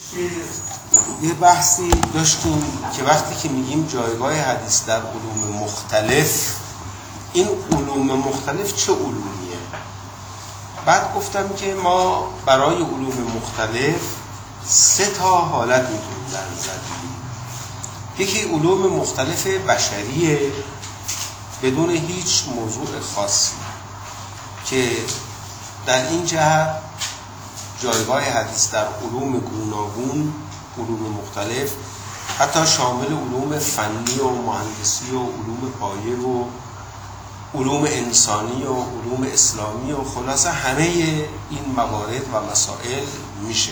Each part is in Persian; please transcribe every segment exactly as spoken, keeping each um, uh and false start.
یه بحثی داشتیم که وقتی که میگیم جایگاه حدیث در علوم مختلف، این علوم مختلف چه علومیه؟ بعد گفتم که ما برای علوم مختلف سه تا حالت میتونیم در نظر بگیریم. یکی علوم مختلف بشریه بدون هیچ موضوع خاصی که در این جهت جایگاه حدیث در علوم گوناگون، علوم مختلف، حتی شامل علوم فنی و مهندسی و علوم پایه و علوم انسانی و علوم اسلامی و خلاصه همه این موارد و مسائل میشه.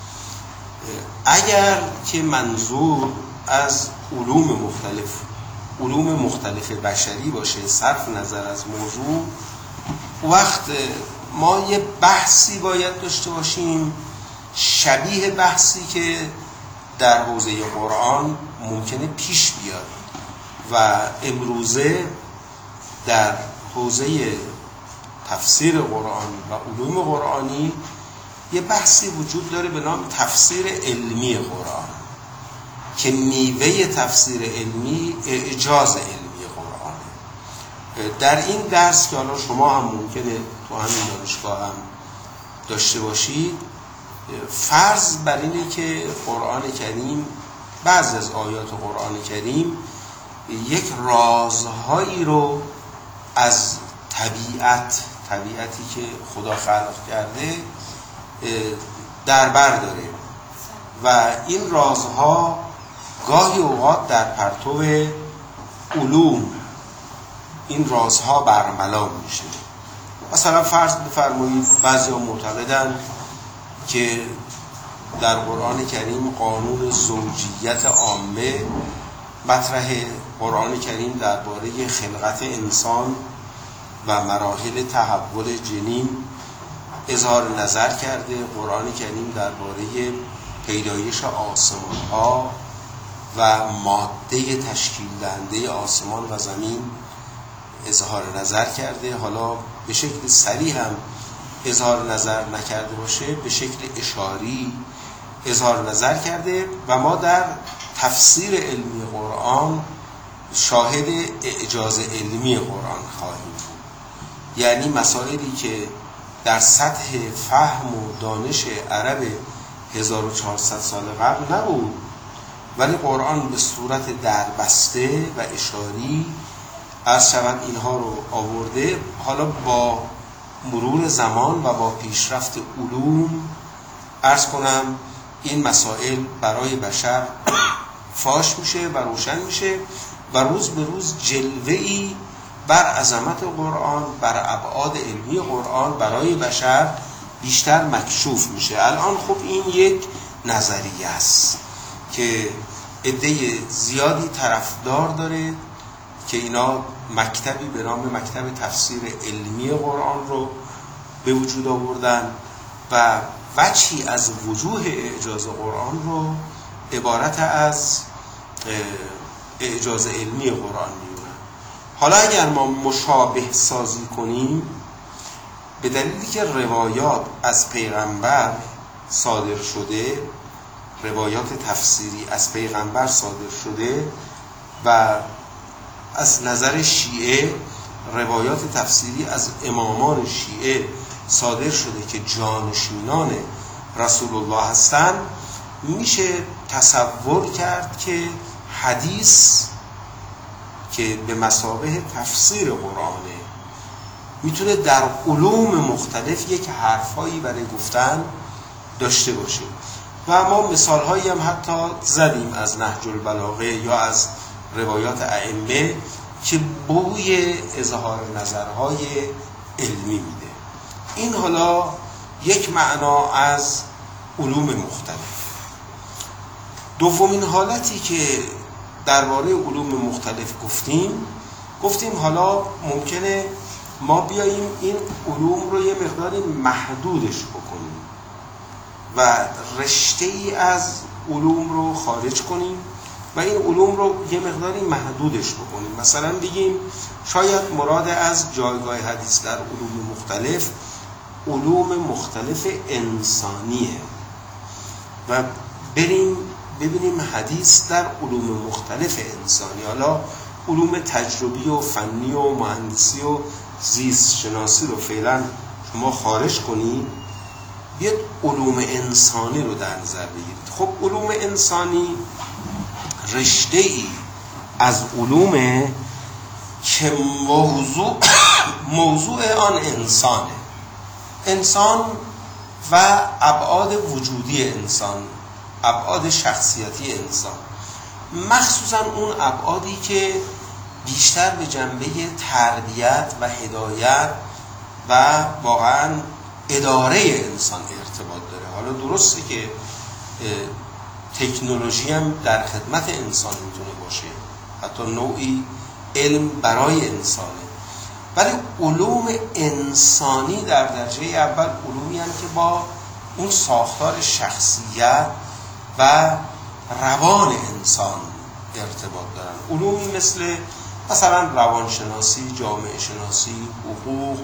اگر که منظور از علوم مختلف علوم مختلف بشری باشه صرف نظر از موضوع، وقت ما یه بحثی باید داشته باشیم شبیه بحثی که در حوزه قرآن ممکنه پیش بیاد و امروزه در حوزه تفسیر قرآن و علوم قرآنی یه بحثی وجود داره به نام تفسیر علمی قرآن که میوه تفسیر علمی اعجاز علمی قرآنه. در این درس که حالا شما هم ممکنه تو همین دانشگاه هم داشته باشید، فرض بر اینه که قرآن کریم، بعضی از آیات قرآن کریم یک رازهایی رو از طبیعت طبیعتی که خدا خلق کرده در بر داره و این رازها گاهی اوقات در پرتو علوم این رازها برملا میشه. مثلا فرض بفرمایید بعضیا معتقدن که در قرآن کریم قانون زوجیت عامه مطرح، قرآن کریم درباره خلقت انسان و مراحل تحول جنین اظهار نظر کرده، قرآن کریم درباره پیدایش آسمان ها و ماده تشکیل دهنده آسمان و زمین اظهار نظر کرده. حالا به شکل صریح هم اظهار نظر نکرده باشه، به شکل اشاری اظهار نظر کرده و ما در تفسیر علمی قرآن شاهد اعجاز علمی قرآن خواهیم بود. یعنی مسائلی که در سطح فهم و دانش عرب هزار و چهارصد سال قبل نبود، ولی قرآن به صورت دربسته و اشاری عرض شود اینها رو آورده. حالا با مرور زمان و با پیشرفت علوم عرض کنم این مسائل برای بشر فاش میشه و روشن میشه و روز به روز جلوه‌ای بر عظمت قرآن، بر ابعاد علمی قرآن برای بشر بیشتر مکشوف میشه. الان خب این یک نظریه است که عده زیادی طرفدار داره که اینا مکتبی به نام مکتب تفسیر علمی قرآن رو به وجود آوردن و وجهی از وجوه اعجاز قرآن رو عبارت از اعجاز علمی قرآن میدونن. حالا اگر ما مشابه سازی کنیم، به دلیلی که روایات از پیغمبر صادر شده، روایات تفسیری از پیغمبر صادر شده و از نظر شیعه روایات تفسیری از امامان شیعه صادر شده که جانشینان رسول الله هستند، میشه تصور کرد که حدیث که به مثابه تفسیر قرآنه میتونه در علوم مختلف یک حرفایی برای گفتن داشته باشه. و ما مثالهایی هم حتی زدیم از نهج البلاغه یا از روایات ائمه که بوی اظهار نظرهای علمی میده. این حالا یک معنا از علوم مختلف. دومین حالتی که درباره علوم مختلف گفتیم گفتیم حالا ممکنه ما بیاییم این علوم رو یه مقداری محدودش بکنیم و رشته‌ای از علوم رو خارج کنیم و این علوم رو یه مقداری محدودش بکنیم. مثلا بگیم شاید مراد از جایگاه حدیث در علوم مختلف علوم مختلف انسانیه و بریم ببینیم حدیث در علوم مختلف انسانی، حالا علوم تجربی و فنی و مهندسی و زیست شناسی رو فعلا شما خارج کنید، بیاد علوم انسانی رو در نظر بگیرید. خب علوم انسانی رشته ای از علومه که موضوع موضوع آن انسانه، انسان و ابعاد وجودی انسان، ابعاد شخصیتی انسان، مخصوصا اون ابعادی که بیشتر به جنبه تربیت و هدایت و واقعا اداره انسان ارتباط داره. حالا درسته که تکنولوژی هم در خدمت انسان میتونه باشه، حتی نوعی علم برای انسانه، ولی علوم انسانی در درجه اول علومی هستند که با اون ساختار شخصیت و روان انسان ارتباط دارن. علومی مثل مثلا روانشناسی، جامعه شناسی، حقوق،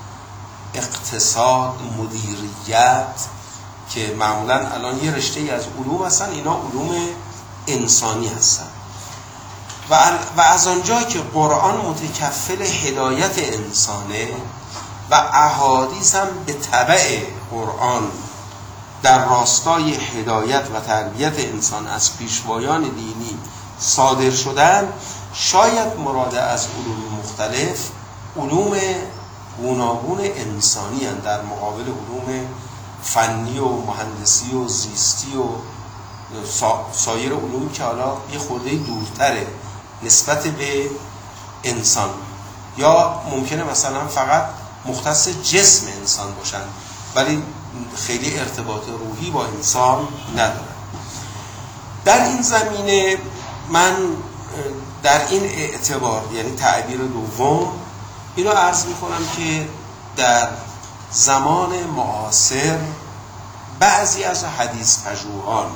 اقتصاد، مدیریت که معمولا الان یه رشته از علوم هستن، اینا علوم انسانی هستن. و و از آنجا که قرآن متکفل هدایت انسانه و احادیث هم به تبع قرآن در راستای هدایت و تربیت انسان از پیشوایان دینی صادر شدن، شاید مراد از علوم مختلف علوم گوناگون انسانی هستند در مقابل علوم فنی و مهندسی و زیستی و سایر علومی که حالا یه خورده دورتره نسبت به انسان، یا ممکنه مثلا فقط مختص جسم انسان باشن ولی خیلی ارتباط روحی با انسان ندارن. در این زمینه من در این اعتبار، یعنی تعبیر دوم، اینو عرض میکنم که در زمان معاصر بعضی از حدیث پژوهان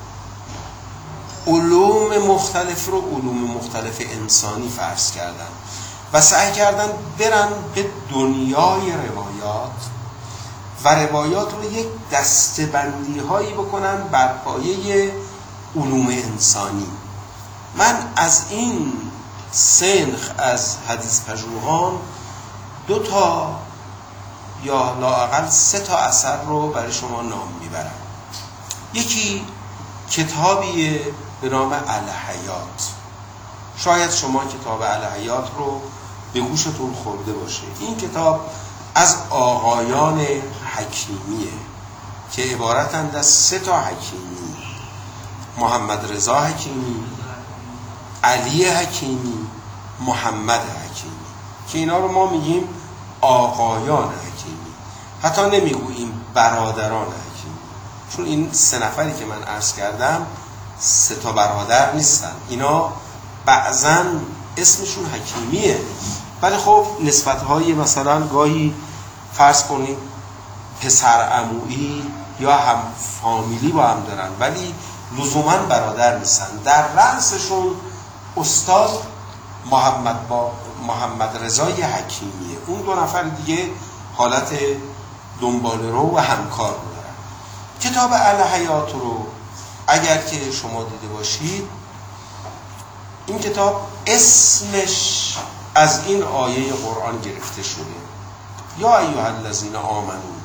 علوم مختلف رو علوم مختلف انسانی فرض کردن و سعی کردن برن به دنیای روایات و روایات رو یک دسته‌بندی هایی بکنن بر پایه علوم انسانی. من از این سنخ از حدیث پژوهان دو تا یا لااقل سه تا اثر رو برای شما نام میبرم. یکی کتابی به نام الحیات، شاید شما کتاب الحیات رو به گوشتون خورده باشه. این کتاب از آقایان حکیمیه که عبارتند از سه تا حکیمی: محمد رضا حکیمی، علی حکیمی، محمد حکیمی، که اینا رو ما میگیم آقایان حکیمی، حتی نمیگوییم برادران حکیمی، چون این سه نفری که من عرض کردم سه تا برادر نیستن، اینا بعضا اسمشون حکیمیه ولی خب نسبت‌های مثلا گاهی فرض کنید پسر عمویی یا هم فامیلی با هم دارن ولی لزوما برادر نیستن. در رأسشون استاد محمد با محمد رضای حکیمیه، اون دو نفر دیگه حالت دنبال رو و همکار رو دارن. کتاب الحیات رو اگر که شما دیده باشید، این کتاب اسمش از این آیه قرآن گرفته شده: یا ایها الذین آمنو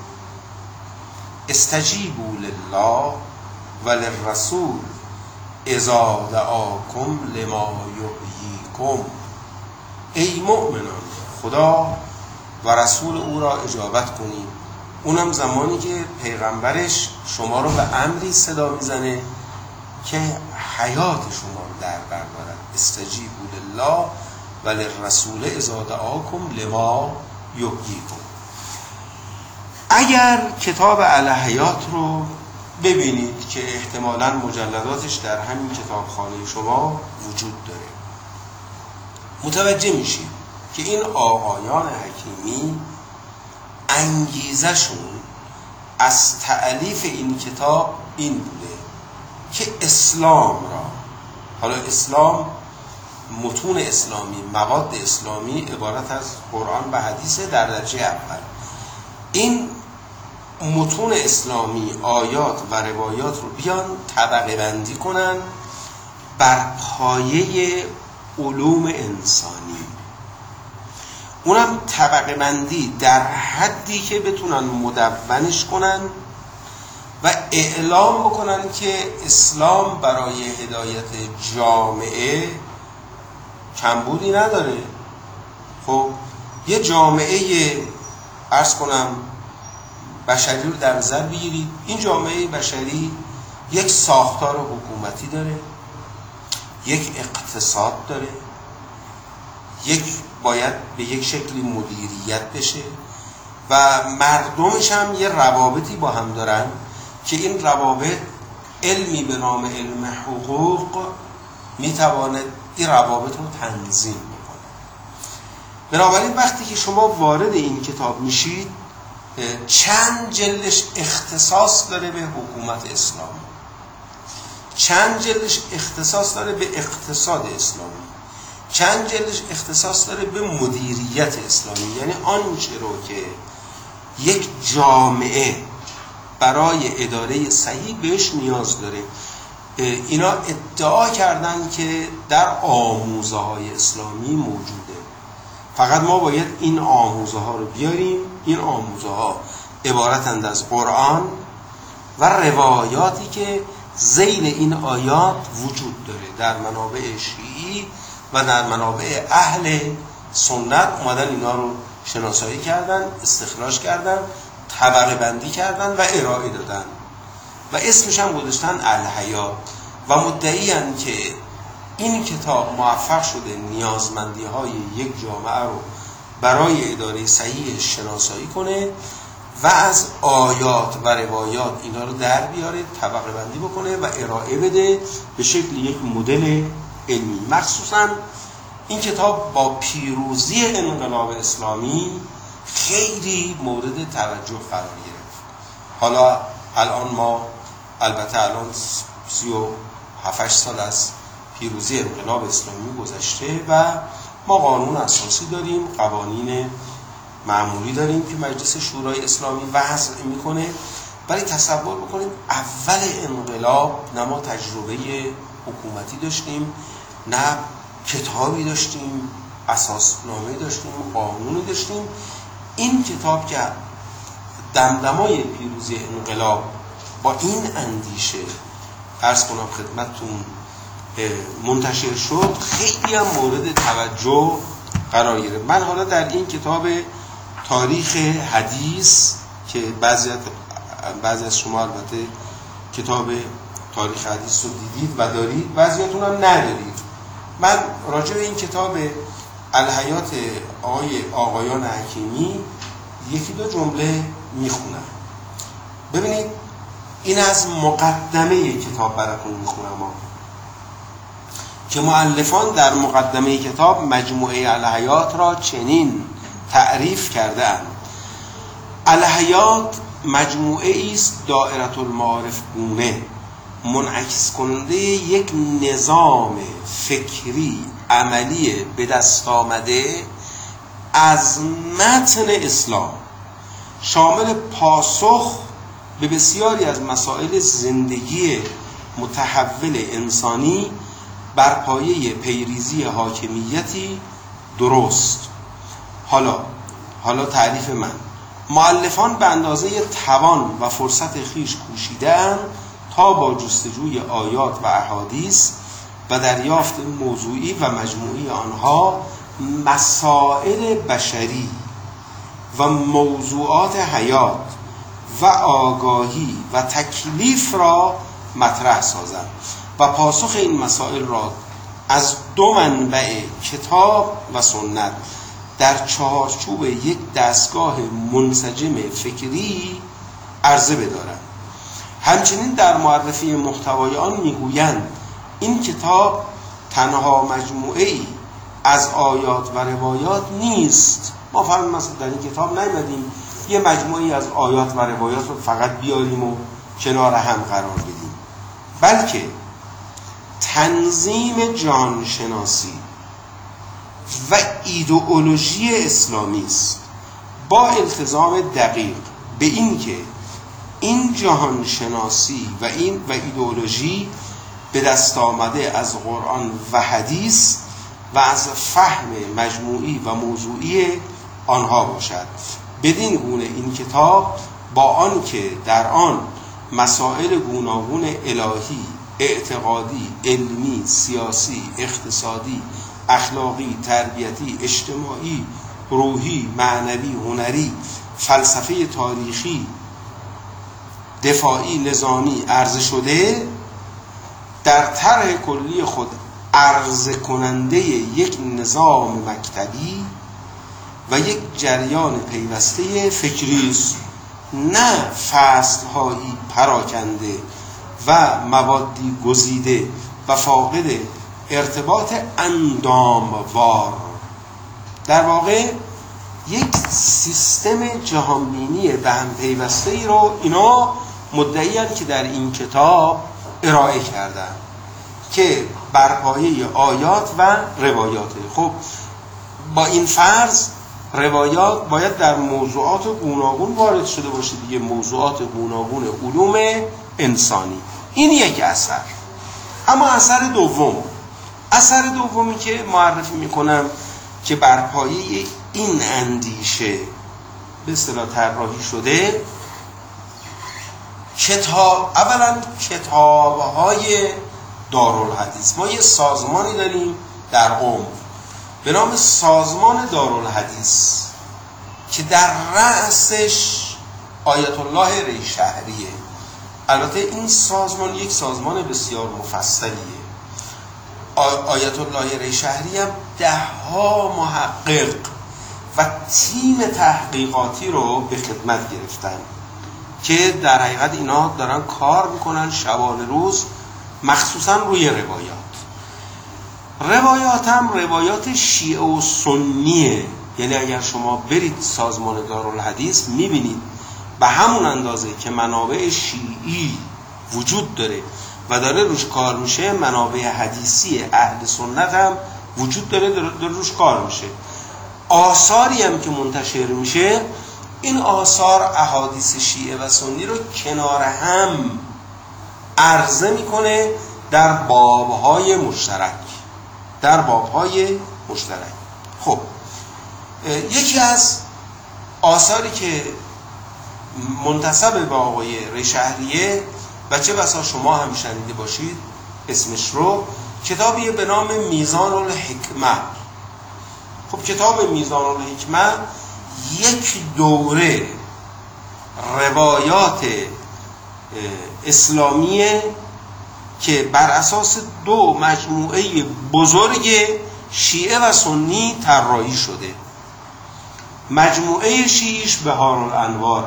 استجیبوا لله و للرسول اذا دعاکم لما یحییکم. ای مؤمنان، خدا و رسول او را اجابت کنید، اونم زمانی که پیغمبرش شما رو به امری صدا میزنه که حیات شما رو در بر دارد. استجیبوا لله و للرسول اذا دعاکم لما یحییکم. اگر کتاب الحیات رو ببینید که احتمالاً مجلداتش در همین کتابخانه شما وجود داره، متوجه میشید که این آقایان حکیمی انگیزشون از تألیف این کتاب این بوده که اسلام را، حالا اسلام متون اسلامی، مواد اسلامی عبارت از قرآن و حدیث در درجه اول، این متون اسلامی آیات و روایات رو بیان طبقه بندی کنن بر پایه علوم انسانی، اونم طبقه بندی در حدی که بتونن مدونش کنن و اعلام بکنن که اسلام برای هدایت جامعه کمبودی نداره. خب یه جامعه عرض کنم بشری رو در نظر بگیرید، این جامعه بشری یک ساختار حکومتی داره، یک اقتصاد داره، یک باید به یک شکلی مدیریت بشه و مردمش هم یه روابطی با هم دارن که این روابط علمی به نام علم حقوق میتواند این روابط رو تنظیم بکنه. بنابراین وقتی که شما وارد این کتاب میشید چند جلدش اختصاص داره به حکومت اسلامی، چند جلدش اختصاص داره به اقتصاد اسلامی، چند جلدش اختصاص داره به مدیریت اسلامی، یعنی آنچه رو که یک جامعه برای اداره صحیح بهش نیاز داره. اینا ادعا کردن که در آموزه های اسلامی موجوده، فقط ما باید این آموزه ها رو بیاریم. این آموزه ها عبارتند از قرآن و روایاتی که ذیل این آیات وجود داره در منابع شیعی و در منابع اهل سنت. اومدن اینا رو شناسایی کردن، استخراج کردن، طبقه بندی کردن و ارائه دادن و اسمش هم گذاشتن الحیات و مدعی‌اند که این کتاب موفق شده نیازمندی های یک جامعه رو برای اداره صحیح شناسایی کنه و از آیات و روایات اینا رو در بیاره، طبقه بندی بکنه و ارائه بده به شکل یک مدل علمی. مخصوصا این کتاب با پیروزی انقلاب اسلامی خیلی مورد توجه قرار گرفت. حالا الان ما البته الان سی و هفت سال از پیروزی انقلاب اسلامی گذشته و ما قانون اساسی داریم، قوانین معمولی داریم که مجلس شورای اسلامی وضع میکنه. ولی تصور بکنیم اول انقلاب نه ما تجربه حکومتی داشتیم، نه کتابی داشتیم، اساسنامه داشتیم، قانونی داشتیم. این کتاب که دمدمای پیروزی انقلاب با این اندیشه عرض کنم خدمتتون منتشر شد، خیلی هم مورد توجه قرار گرفت. من حالا در این کتاب تاریخ حدیث که بعضی بعضی از شما البته کتاب تاریخ حدیث رو دیدید و دارید، بعضیاتون هم ندارید، من راجع به این کتاب الحیات آقای آقایان حکیمی یکی دو جمله میخونم. ببینید این از مقدمه کتاب براتون میخونم که مؤلفان در مقدمه کتاب مجموعه الحیات را چنین تعریف کرده اند: الحیات مجموعه است دائره المعارف گونه، منعکس کننده یک نظام فکری عملی به دست آمده از متن اسلام، شامل پاسخ به بسیاری از مسائل زندگی متحول انسانی بر پایه پیریزی حاکمیتی درست. حالا حالا تعریف من: مؤلفان به اندازه توان و فرصت خویش کوشیده‌اند تا با جستجوی آیات و احادیث و دریافت موضوعی و مجموعی آنها مسائل بشری و موضوعات حیات و آگاهی و تکلیف را مطرح سازند و پاسخ این مسائل را از دو منبع کتاب و سنت در چارچوب یک دستگاه منسجم فکری عرضه بدارند. همچنین در معرفی محتوای آن میگویند این کتاب تنها مجموعه‌ای از آیات و روایات نیست. ما فقط مثلا در این کتاب نیامدیم یه مجموعه‌ای از آیات و روایات رو فقط بیاریم و کنار هم قرار بدیم، بلکه تنظیم جانشناسی و ایدئولوژی اسلامی است با التزام دقیق به این که این جهان شناسی و این و ایدئولوژی به دست آمده از قرآن و حدیث و از فهم مجموعی و موضوعی آنها باشد. بدین گونه این کتاب با آن که در آن مسائل گوناگون الهی، اعتقادی، علمی، سیاسی، اقتصادی، اخلاقی، تربیتی، اجتماعی، روحی، معنوی، هنری، فلسفه تاریخی، دفاعی، نظامی عرضه شده، در طرح کلی خود عرضه کننده یک نظام مکتبی و یک جریان پیوسته فکری است، نه فصل‌هایی پراکنده و موادی گزیده و فاقد ارتباط انداموار. در واقع یک سیستم جهانبینی به هم پیوسته ای رو اینا مدعی‌اند که در این کتاب ارائه کردن که بر پایه آیات و روایات. خب با این فرض روایات باید در موضوعات گوناگون وارد شده باشه دیگه، موضوعات گوناگون علوم انسانی. این یک اثر. اما اثر دوم، اثر دومی که معرفی میکنم که بر پایه این اندیشه به اصطلاح طراحی شده، کتاب، اولا کتاب‌های دارالحدیث. ما یه سازمانی داریم در قم به نام سازمان دارالحدیث که در رأسش آیت الله ریشهریه. البته این سازمان یک سازمان بسیار مفصلیه. آیت الله ریشهری هم ده ها محقق و تیم تحقیقاتی رو به خدمت گرفتن که در حقیقت اینا دارن کار میکنن شبان روز، مخصوصا روی روایات. روایات هم روایات شیعه و سنیه. یعنی اگر شما برید سازمان دارالحدیث میبینید به همون اندازه که منابع شیعی وجود داره و داره روش کار میشه، منابع حدیثی اهل سنت هم وجود داره داره روش کار میشه. آثاری هم که منتشر میشه، این آثار احادیث شیعه و سنی رو کنار هم عرضه میکنه در بابهای مشترک در بابهای مشترک. خب یکی از آثاری که منتسب به آقای ریشهریه و چه بسا شما هم شنیده باشید اسمش رو، کتابی به نام میزان الحکمه. خب کتاب میزان الحکمه یک دوره روایات اسلامیه که بر اساس دو مجموعه بزرگ شیعه و سنی طراحی شده. مجموعه شیعیش بهارالانواره،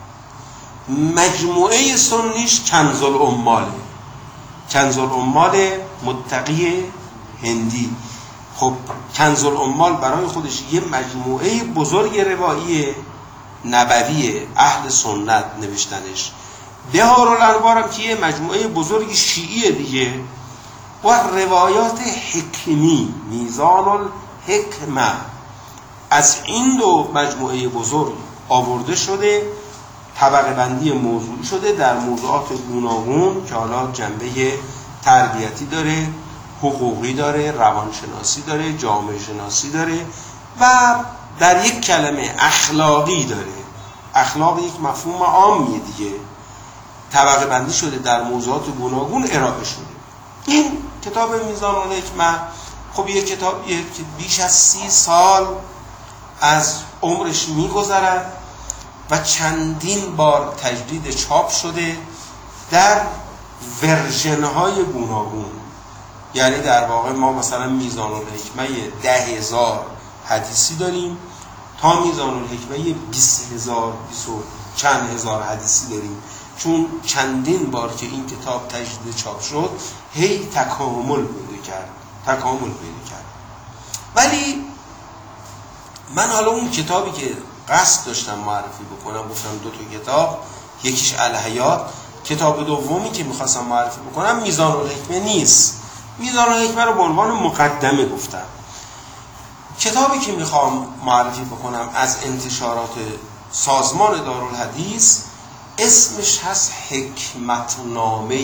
مجموعه سنیش کنز العماله، کنز العمال متقی هندی. خب کنز العمال برای خودش یه مجموعه بزرگ روایی نبوی اهل سنت نوشتنش. بهارالانوار هم که یه مجموعه بزرگ شیعی دیگه و روایات حکمی، میزان الحکمه، از این دو مجموعه بزرگ آورده شده، طبقه بندی موضوعی شده در موضوعات گوناگون که حالا جنبه تربیتی داره، حقوقی داره، روانشناسی داره، جامعه شناسی داره و در یک کلمه اخلاقی داره. اخلاق یک مفهوم عامیه دیگه، طبقه بندی شده در موضوعات گوناگون ارائه شده. این کتاب میزان الحکمه خب یک کتابیه که بیش از سی سال از عمرش میگذرد و چندین بار تجدید چاپ شده در ورژن‌های گوناگون. یعنی در واقع ما مثلا میزان الحکمه ده هزار حدیثی داریم تا میزان الحکمه بیست هزار بیست و چند هزار حدیثی داریم، چون چندین بار که این کتاب تجدید چاپ شد هی تکامل پیدا کرد تکامل پیدا کرد. ولی من حالا اون کتابی که قصد داشتم معرفی بکنم، گفتم دو تا کتاب، یکیش الحیات، کتاب دومی که میخواستم معرفی بکنم میزان الحکمه نیست. میزان الحکمه رو به عنوان مقدمه گفتم. کتابی که میخوام معرفی بکنم از انتشارات سازمان دارالحدیث اسمش هست حکمتنامه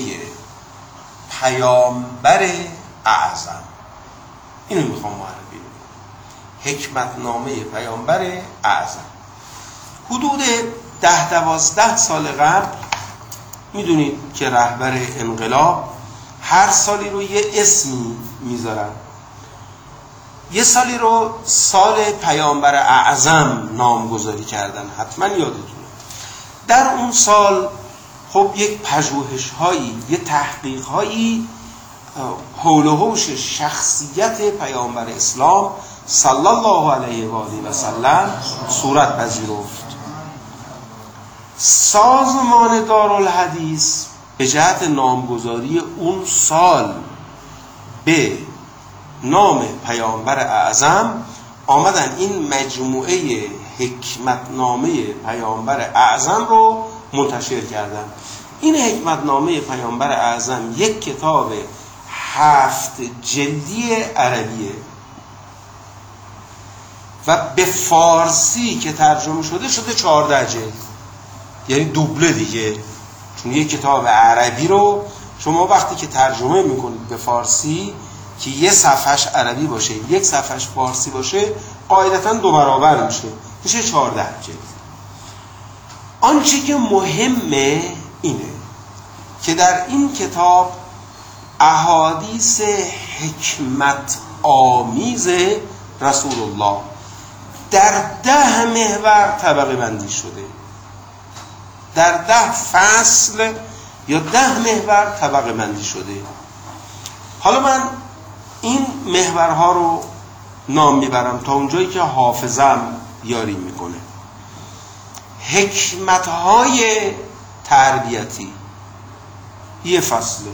پیامبر اعظم. اینو میخوام معرفی کنم، حکمتنامه پیامبر اعظم. حدود ده دوازده سال قبل میدونید که رهبر انقلاب هر سالی رو یه اسمی میذارن. یه سالی رو سال پیامبر اعظم نامگذاری کردن، حتما یادتونه. در اون سال خب یک پژوهش هایی، یه تحقیق هایی حول و حوش شخصیت پیامبر اسلام صلی الله علیه و آله و سلم صورت پذیرفت. سازمان دارالحدیث به جهت نامگذاری اون سال به نام پیامبر اعظم آمدن این مجموعه حکمتنامه پیامبر اعظم رو منتشر کردن. این حکمتنامه پیامبر اعظم یک کتاب هفت جلدی عربیه و به فارسی که ترجمه شده شده چهارده جلد، یعنی دوبله دیگه. چون یک کتاب عربی رو شما وقتی که ترجمه میکنید به فارسی که یه صفحش عربی باشه یک صفحش فارسی باشه قاعدتا دو برابر میشه، میشه چهارده جلد. آنچه که مهمه اینه که در این کتاب احادیث حکمت آمیز رسول الله در ده محور طبقه بندی شده، در ده فصل یا ده محور طبقه بندی شده. حالا من این محورها رو نام میبرم تا اونجایی که حافظم یاری میکنه. حکمتهای تربیتی یه فصله،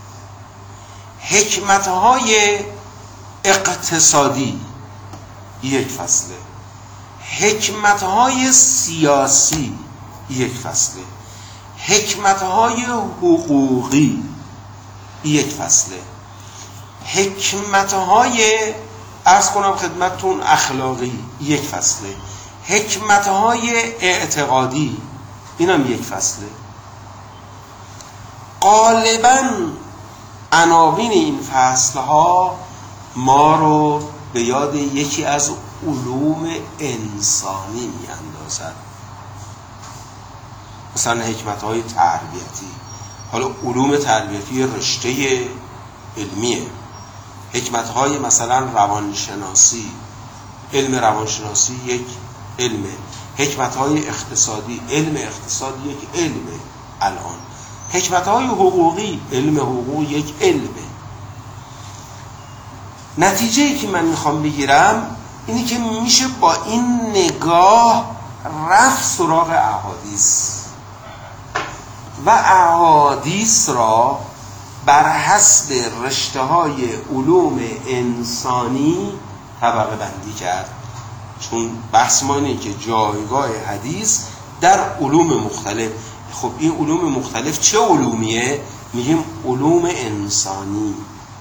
حکمتهای اقتصادی یک فصله، حکمتهای سیاسی یک فصله، حکمتهای حقوقی یک فصله، حکمتهای عرض کنم خدمتتون اخلاقی یک فصله، حکمتهای اعتقادی اینم یک فصله. غالباً عناوین این فصلها ما رو به یاد یکی از علوم انسانی میاندازد، مثلا حکمتهای تربیتی. حالا علوم تربیتی رشته علمیه. حکمتهای مثلا روانشناسی، علم روانشناسی یک علمه. حکمتهای اقتصادی، علم اقتصاد یک علمه. الان حکمتهای حقوقی، علم حقوق یک علمه. نتیجه‌ای که من میخوام بگیرم اینی که میشه با این نگاه رفت سراغ احادیث و احادیث را بر حسب رشته‌های علوم انسانی طبقه بندی کرد. چون بحث ما اینه که جایگاه حدیث در علوم مختلف. خب این علوم مختلف چه علومیه؟ میگیم علوم انسانی.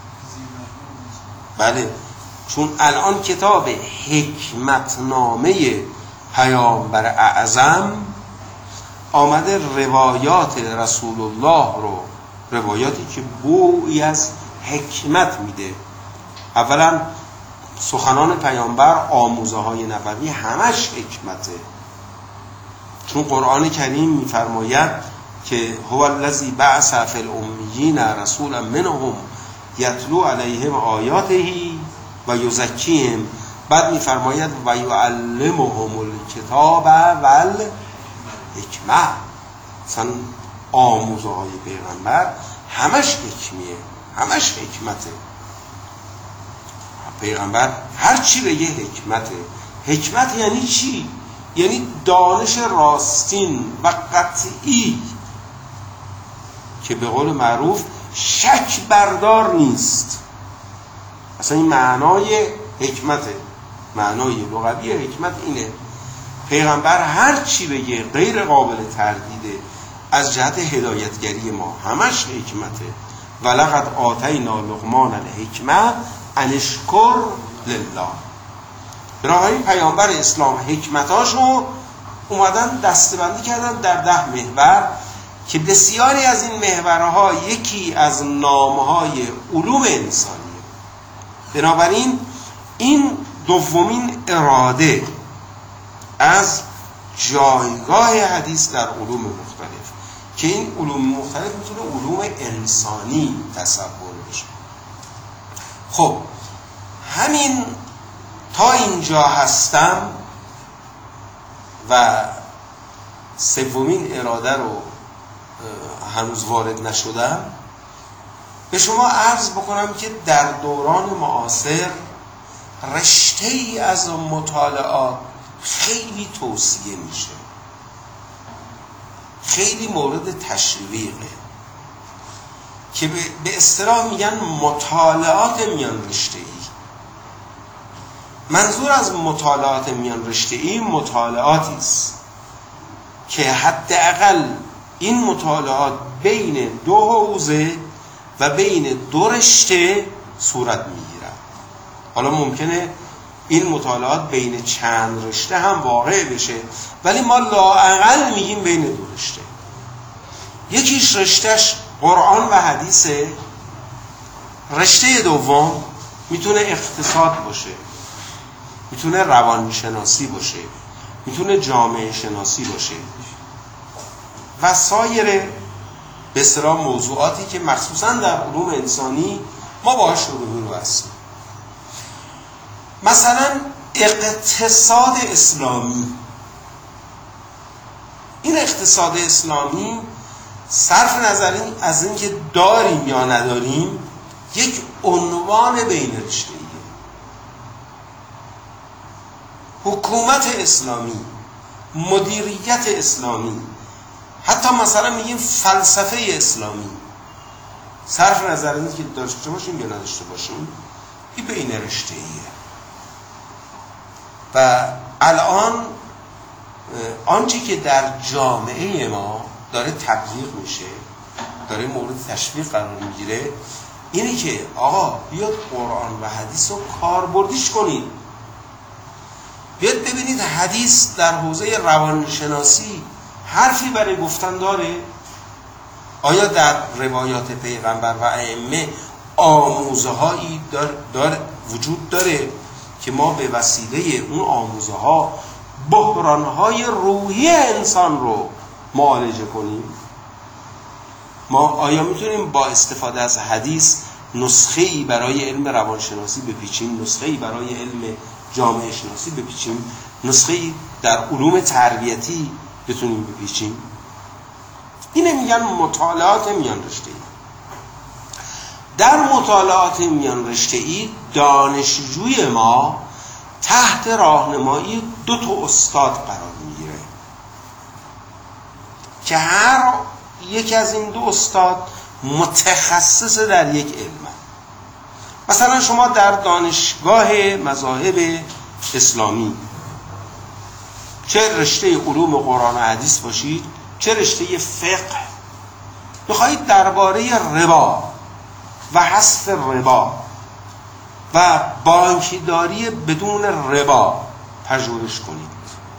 بله، چون الان کتاب حکمتنامه پیامبر اعظم آمده روایات رسول الله رو، روایاتی که بویی از حکمت میده. اولا سخنان پیامبر، آموزه های نبوی همش حکمته. چون قرآن کریم میفرماید که هو الذی بعث فی الامیین رسولا منهم یتلو علیهم آیاته و یزکیهم. بعد میفرماید و یعلمهم الکتاب والحکمه. مثلا آموزه های پیغمبر همش حکمیه، همش حکمته. پیغمبر هر چی بگه حکمته. حکمت یعنی چی؟ یعنی دانش راستین و قطعی که به قول معروف شک بردار نیست. اصلا این معنای حکمته. معنای لغوی حکمت اینه. پیغمبر هر چی بگه غیر قابل تردیده از جهت هدایتگری ما، همش حکمته. ولقد آتینا لقمان الحکمه ان اشکر لله. برای پیامبر اسلام حکمتاشو اومدن دسته‌بندی کردن در ده محور که بسیاری از این محورها یکی از نامهای علوم انسانیه. بنابراین این دومین اراده از جایگاه حدیث در علوم مختلف که این علوم مختلف میتونه علوم انسانی تصور بشه. خب همین تا اینجا هستم و سومین اراده رو هنوز وارد نشدم. به شما عرض بکنم که در دوران معاصر رشته ای از مطالعات خیلی توصیه میشه، خیلی مورد تشویقه، که به اصطلاح میگن مطالعات میان رشته ای. منظور از مطالعات میان رشته ای مطالعاتی است که حداقل این مطالعات بین دو حوزه و بین دو رشته صورت میگیرد. حالا ممکنه این مطالعات بین چند رشته هم واقع بشه، ولی ما لااقل میگیم بین دو رشته. یکیش رشتهش قرآن و حدیثه، رشته دوم میتونه اقتصاد باشه، میتونه روانشناسی باشه، میتونه جامعه شناسی باشه و سایر به اصطلاح موضوعاتی که مخصوصا در علوم انسانی ما باهاش روبرو هستیم. مثلا اقتصاد اسلامی. این اقتصاد اسلامی صرف نظر از این که داریم یا نداریم یک عنوان بین رشته‌ایه. حکومت اسلامی، مدیریت اسلامی، حتی مثلا میگیم فلسفه اسلامی، صرف نظر از این که داشته باشیم یا نداشته باشیم، این بین رشته‌ایه. و الان آنچه که در جامعه ما داره تبلیغ میشه، داره مورد تشویق قرار میگیره، اینه که آقا بیاد قرآن و حدیث رو کاربردیش کنید. بیاد ببینید حدیث در حوزه روانشناسی حرفی برای گفتن داره. آیا در روایات پیغمبر و ائمه آموزه هایی دار, دار وجود داره که ما به وسیله اون آموزه ها بحران های روحی انسان رو معالجه کنیم؟ ما آیا میتونیم با استفاده از حدیث نسخه‌ای برای علم روانشناسی بپیچیم، نسخه‌ای برای علم جامعه شناسی بپیچیم، نسخه‌ای در علوم تربیتی بتونیم بپیچیم؟ اینه میگن مطالعات میان رشته‌ای. در مطالعات میان رشته‌ای دانشجوی ما تحت راهنمایی دو تا استاد قرار میگیره که هر یک از این دو استاد متخصص در یک علم. مثلا شما در دانشگاه مذاهب اسلامی چه رشته علوم قرآن و حدیث باشید، چه رشته فقه، میخواهید درباره ربا و حذف ربا و بانکیداری بدون ربا پژوهش کنید،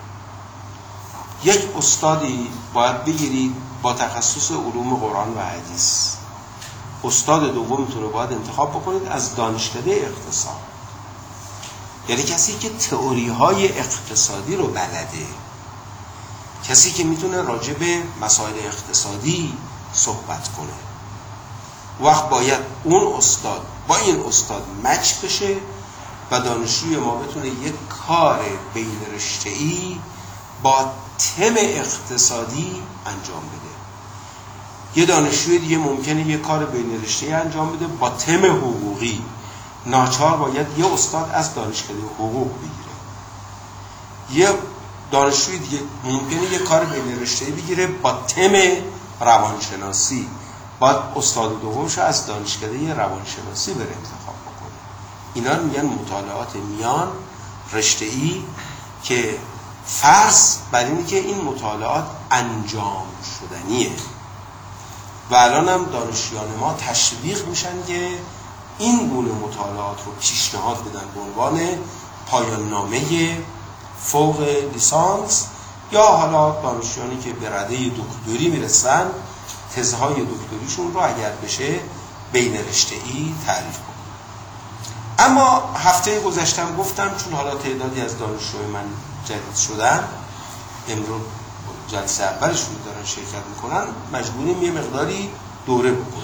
یک استادی باید بگیرید با تخصص علوم قرآن و حدیث. استاد دومتون رو باید انتخاب بکنید از دانشکده اقتصاد، یعنی کسی که تئوری های اقتصادی رو بلده، کسی که میتونه راجع به مسائل اقتصادی صحبت کنه. وقت باید اون استاد با این استاد مچ بشه و دانشجوی ما بتونه یک کار بین رشته‌ای با تم اقتصادی انجام بده. یه دانشجوی دیگه ممکنه یه کار بین رشته‌ای انجام بده با تم حقوقی. ناچار باید یه استاد از دانشکده حقوق بگیره. یه دانشجوی دیگه ممکنه یه کار بین رشته‌ای بگیره با تم روانشناسی. باید استاد دومش از دانشکده روانشناسی بره انتخاب بکنه. اینا رو میگن مطالعات میان رشته‌ای که فرض بر اینه که این مطالعات انجام شدنیه. و الان هم دانشجویان ما تشویق میشن که این گونه مطالعات رو پیشنهاد بدن به عنوان پایان نامه فوق لیسانس یا حالا دانشجویانی که به رده دکتری میرسن تزهای دکتریشون رو اگر بشه بین رشته‌ای تعریف کنن. اما هفته گذشتم گفتم چون حالا تعدادی از دانشجوی من جدید شدن، امروز جلسه اولشون دارن شرکت میکنن، مجبوریم یه مقداری دوره بکنیم.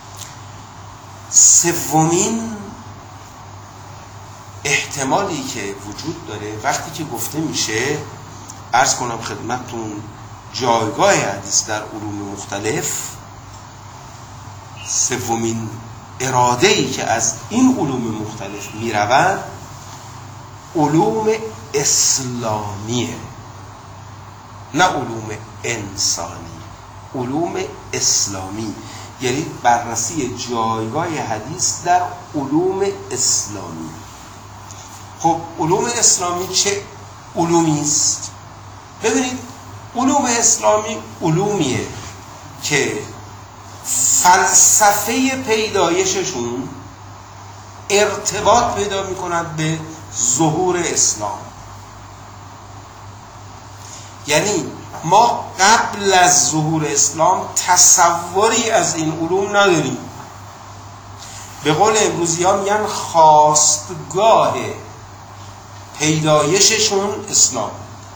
سومین احتمالی که وجود داره وقتی که گفته میشه، عرض کنم خدمتتون، جایگاه حدیث در علوم مختلف، سومین اراده‌ای که از این علوم مختلف میرود علوم اسلامیه، نه علوم انسانی، علوم اسلامی، یعنی بررسی جایگاه حدیث در علوم اسلامی. خب علوم اسلامی چه علومی است؟ ببینید علوم اسلامی علومیه که فلسفه پیدایششون ارتباط پیدا می‌کند به ظهور اسلام. یعنی ما قبل از ظهور اسلام تصوری از این علوم نداریم. به قول امروزی‌ها میگن خاستگاه پیدایششون اسلام.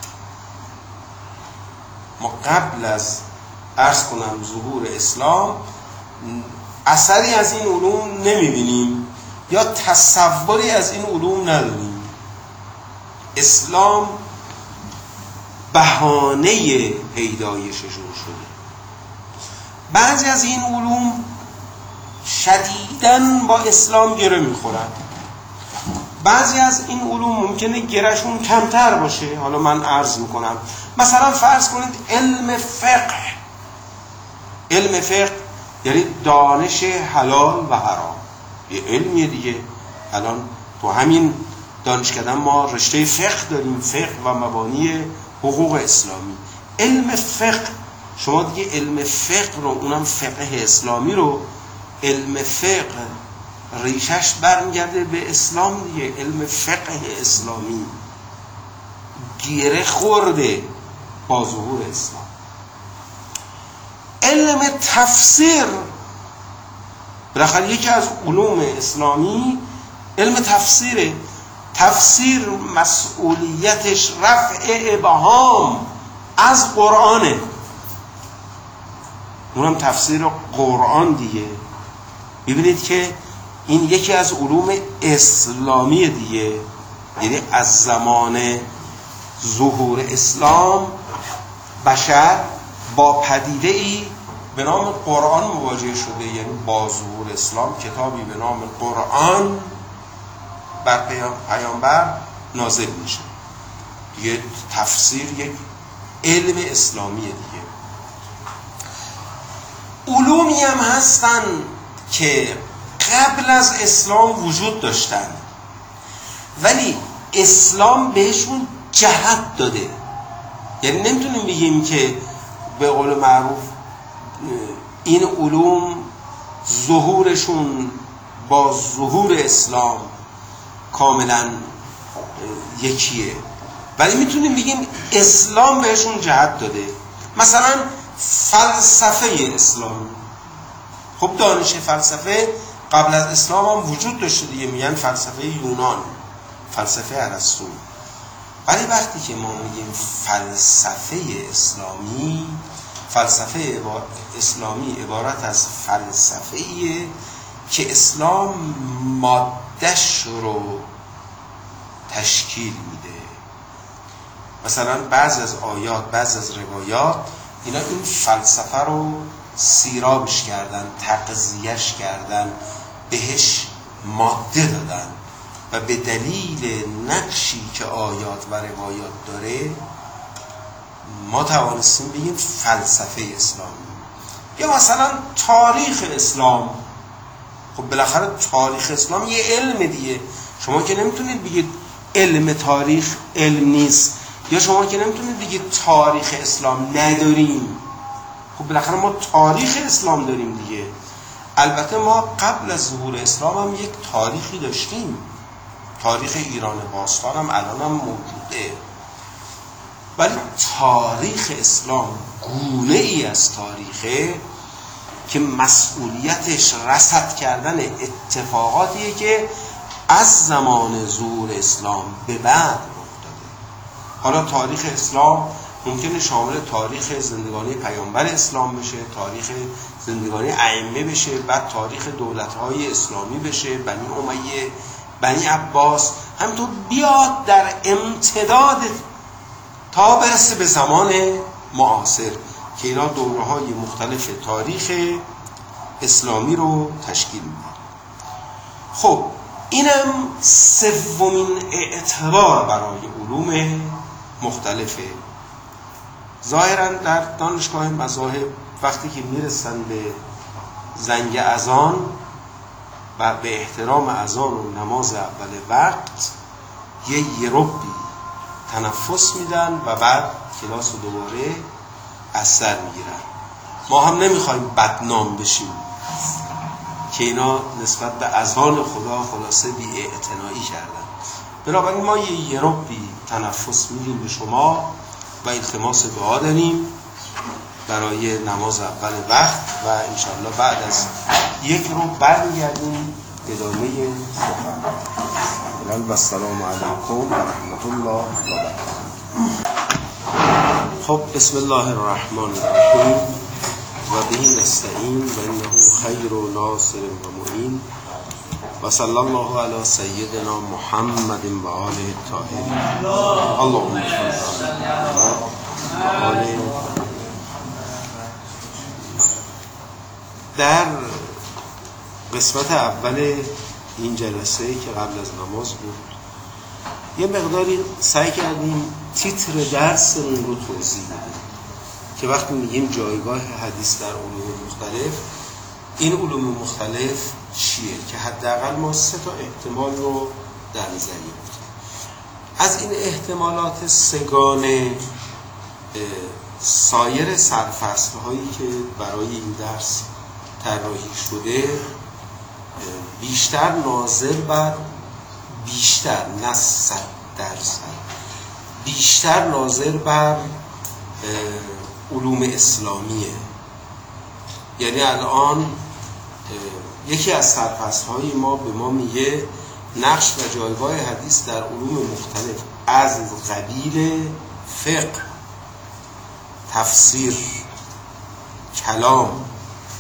ما قبل از عرض کنم ظهور اسلام اثری از این علوم نمیبینیم یا تصوری از این علوم نداریم. اسلام بهانه پیدایششون شده. بعضی از این علوم شدیداً با اسلام گره میخورن، بعضی از این علوم ممکنه گرهشون کمتر باشه. حالا من عرض میکنم، مثلا فرض کنید علم فقه. علم فقه یعنی دانش حلال و حرام، یه علمیه دیگه. الان تو همین دانشکده ما رشته فقه داریم، فقه و مبانی حقوق اسلامی. علم فقه، شما دیگه علم فقه رو، اونم فقه اسلامی رو، علم فقه ریشش برمیگرده به اسلام دیگه. علم فقه اسلامی گره خورده با ظهور اسلام. علم تفسیر، بالاخره یکی از علوم اسلامی علم تفسیره. تفسیر مسئولیتش رفع ابهام از قرآنه، اونم تفسیر قرآن دیگه. ببینید که این یکی از علوم اسلامی دیگه. یعنی از زمان ظهور اسلام بشر با پدیده‌ای به نام قرآن مواجه شده. یعنی با ظهور اسلام کتابی به نام قرآن بر پیامبر نازل میشه دیگه. تفسیر یک علم اسلامیه دیگه. علومی هم هستن که قبل از اسلام وجود داشتن ولی اسلام بهشون جهت داده. یعنی نمیتونیم بگیم که به قول معروف این علوم ظهورشون با ظهور اسلام کاملا یکیه، ولی میتونیم بگیم اسلام بهشون جهت داده. مثلا فلسفه اسلام، خب دانش فلسفه قبل از اسلام هم وجود داشته دیگه، میگن فلسفه یونان، فلسفه ارسطو. ولی وقتی که ما میگیم فلسفه اسلامی، فلسفه اسلامی عبارت از فلسفه‌ایه که اسلام ماده‌اش رو تشکیل میده. مثلا بعضی از آیات، بعضی از روایات، اینا این فلسفه رو سیرابش کردن، تغذیه‌اش کردن، بهش ماده دادن و به دلیل نقشی که آیات و روایات داره ما توانستیم بگیم فلسفه اسلامی. یا مثلا تاریخ اسلام، خب بالاخره تاریخ اسلام یه علم دیگه. شما که نمیتونید بگید علم تاریخ علم نیست، یا شما که نمیتونید بگید تاریخ اسلام نداریم. خب بالاخره ما تاریخ اسلام داریم دیگه. البته ما قبل از ظهور اسلام هم یک تاریخی داشتیم. تاریخ ایران باستان هم الان هم موجوده. ولی تاریخ اسلام گونه ای از تاریخه که مسئولیتش رصد کردن اتفاقاتیه که از زمان ظهور اسلام به بعد رخ داده. حالا تاریخ اسلام ممکنه شامل تاریخ زندگانی پیامبر اسلام بشه، تاریخ زندگانی ائمه بشه، بعد تاریخ دولت‌های اسلامی بشه، بنی امیه، بنی عباس، همینطور بیاد در امتداد تا برسه به زمان معاصر که اینا دوره‌های مختلف تاریخ اسلامی رو تشکیل میده. خب اینم سومین اعتبار برای علوم مختلفه. ظاهراً در دانشگاه مذاهب وقتی که میرسن به زنگ اذان و به احترام اذان و نماز اول وقت یه یربی تنفس میدن و بعد کلاس رو دوباره از سر میگیرن. ما هم نمیخوایم بدنام بشیم که اینا نسبت به اذان خدا خلاصه بی اعتنایی کردن. بنابراین ما یه یربی تنفس میدیم به شما و التماس دعا داریم برای نماز اول وقت و انشاءالله بعد از یک رو برمیگردیم ادامه سخن. و السلام علیکم و رحمت الله و برکاته. خب بسم الله الرحمن الرحیم و به نستعین و انه خیر و ناصر و معین و صلی الله علی سیدنا محمد و آله الطاهرین. اللهم صل در قسمت اول این جلسه که قبل از نماز بود یه مقداری سعی کردیم تیتر درسمون رو توضیح بدیم که وقتی میگیم جایگاه حدیث در علوم مختلف، این علوم مختلف چیه که حداقل ما سه تا احتمال رو در نظر گرفتیم. از این احتمالات سگانه سایر سرفصل‌هایی که برای این درس طراحی شده بیشتر ناظر بر بیشتر نه صد درصد بیشتر ناظر بر علوم اسلامیه. یعنی الان یکی از سرفصل‌های ما به ما میگه نقش و جایگاه حدیث در علوم مختلف از قبیل فقه، تفسیر، کلام،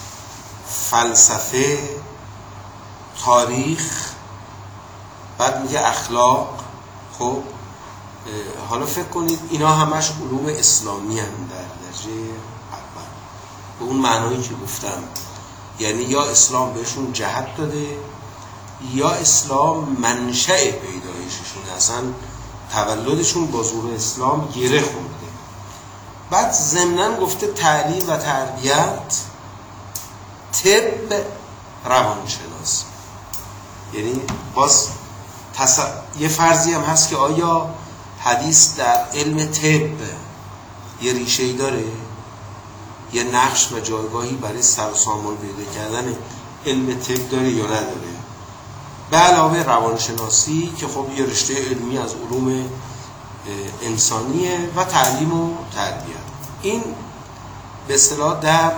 فلسفه، تاریخ، بعد میگه اخلاق. خب حالا فکر کنید اینا همش علوم اسلامی هم در درجه اول به اون معنایی که گفتم، یعنی یا اسلام بهشون جهت داده یا اسلام منشأ پیدایششون، اصلا تولدشون با ظهور اسلام گره خورده. بعد ضمناً گفته تعلیم و تربیت، طب، روانشناسی. یعنی باز تص... یه فرضی هم هست که آیا حدیث در علم طب یه ریشه‌ای داره، یه نقش و جایگاهی برای سر و سامان پیدا کردن علم طب داره یا نداره. به علاوه روانشناسی که خب یه رشته علمی از علوم انسانیه و تعلیم و تربیت. این به اصطلاح در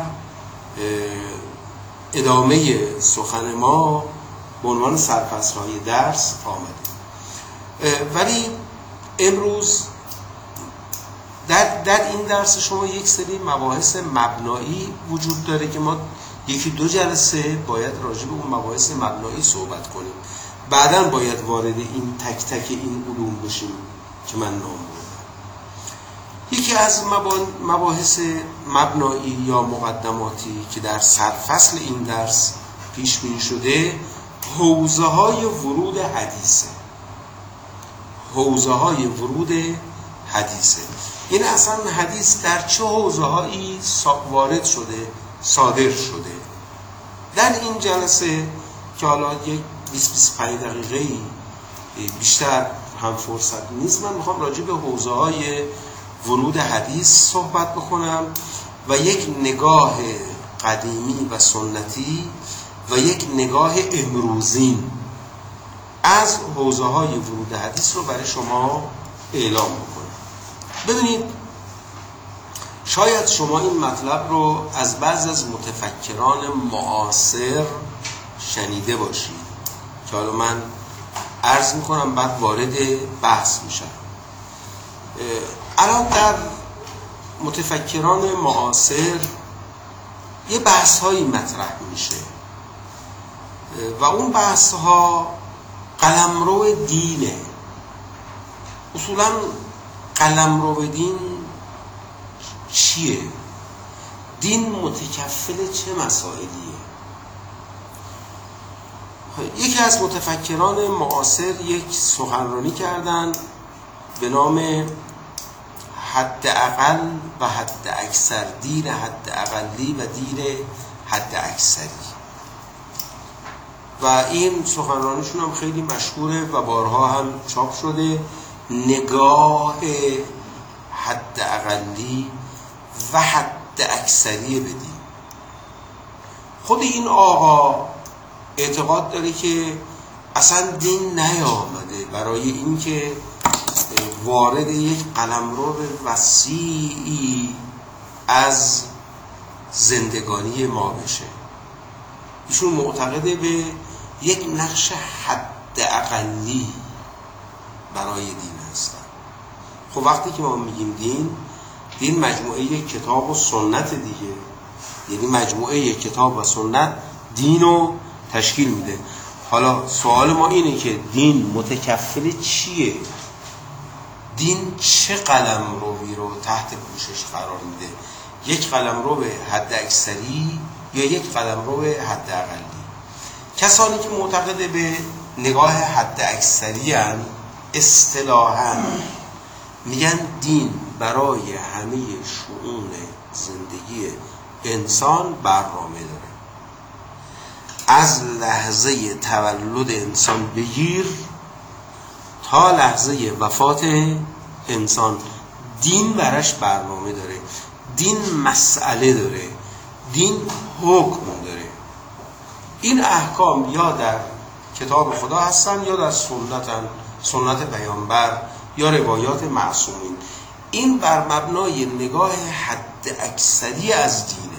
ادامه سخن ما به عنوان سرفصل‌های درس آمده. ولی امروز در, در این درس شما یک سری مباحث مبنایی وجود داره که ما یکی دو جلسه باید راجع به اون مباحث مبنایی صحبت کنیم، بعداً باید وارد این تک تک این علوم بشیم که من نام بردم. یکی از مباحث مبنایی یا مقدماتی که در سرفصل این درس پیش بینی شده حوزه های ورود حدیثه. حوزه های ورود حدیثه. این اصلا حدیث در چه حوزه هایی وارد شده، صادر شده. در این جلسه که حالا یک بیست بیست و پنج دقیقه بیشتر هم فرصت نیست، من میخوام راجع به حوزه های ورود حدیث صحبت بکنم و یک نگاه قدیمی و سنتی و یک نگاه امروزین از حوزه های ورود حدیث رو برای شما اعلام بکنم. ببینید شاید شما این مطلب رو از بعض از متفکران معاصر شنیده باشید که حالا من عرض میکنم بعد وارد بحث میشم. الان در متفکران معاصر یه بحث هایی مطرح میشه و اون بحث ها قلمرو دینه. اصولا قلمرو دین چیه؟ دین متکفل چه مسائلیه؟ یکی از متفکران معاصر یک سخنرانی کردن به نام حداقل و حد اکثر، دین حد اقلی و دین حد اکثری، و این سخنرانیشون هم خیلی مشهوره و بارها هم چاپ شده. نگاه حد اقلی و حد اکثری بدین. خود این آقا اعتقاد داره که اصلا دین نیامده برای اینکه وارد یک قلمرو وسیعی از زندگانی ما بشه. ایشون معتقده به یک نقش حد اقلی برای دین هستن. خب وقتی که ما میگیم دین، دین مجموعه کتاب و سنت دیگه، یعنی مجموعه کتاب و سنت دین رو تشکیل میده. حالا سوال ما اینه که دین متکفل چیه؟ دین چه قلمروی رو تحت پوشش قرار میده؟ یک قلمرو به حد اکثری یا یک قلمرو به حد اقلی؟ کسانی که معتقد به نگاه حد اکثری هستند اصطلاحاً میگن دین برای همه شؤون زندگی انسان برنامه داره. از لحظه تولد انسان بگیر تا لحظه وفات انسان دین براش برنامه داره، دین مسئله داره، دین حکم داره. این احکام یا در کتاب خدا هستن یا در سنتن، سنت پیامبر یا روایات معصومین. این بر مبنای نگاه حد اکثری از دینه.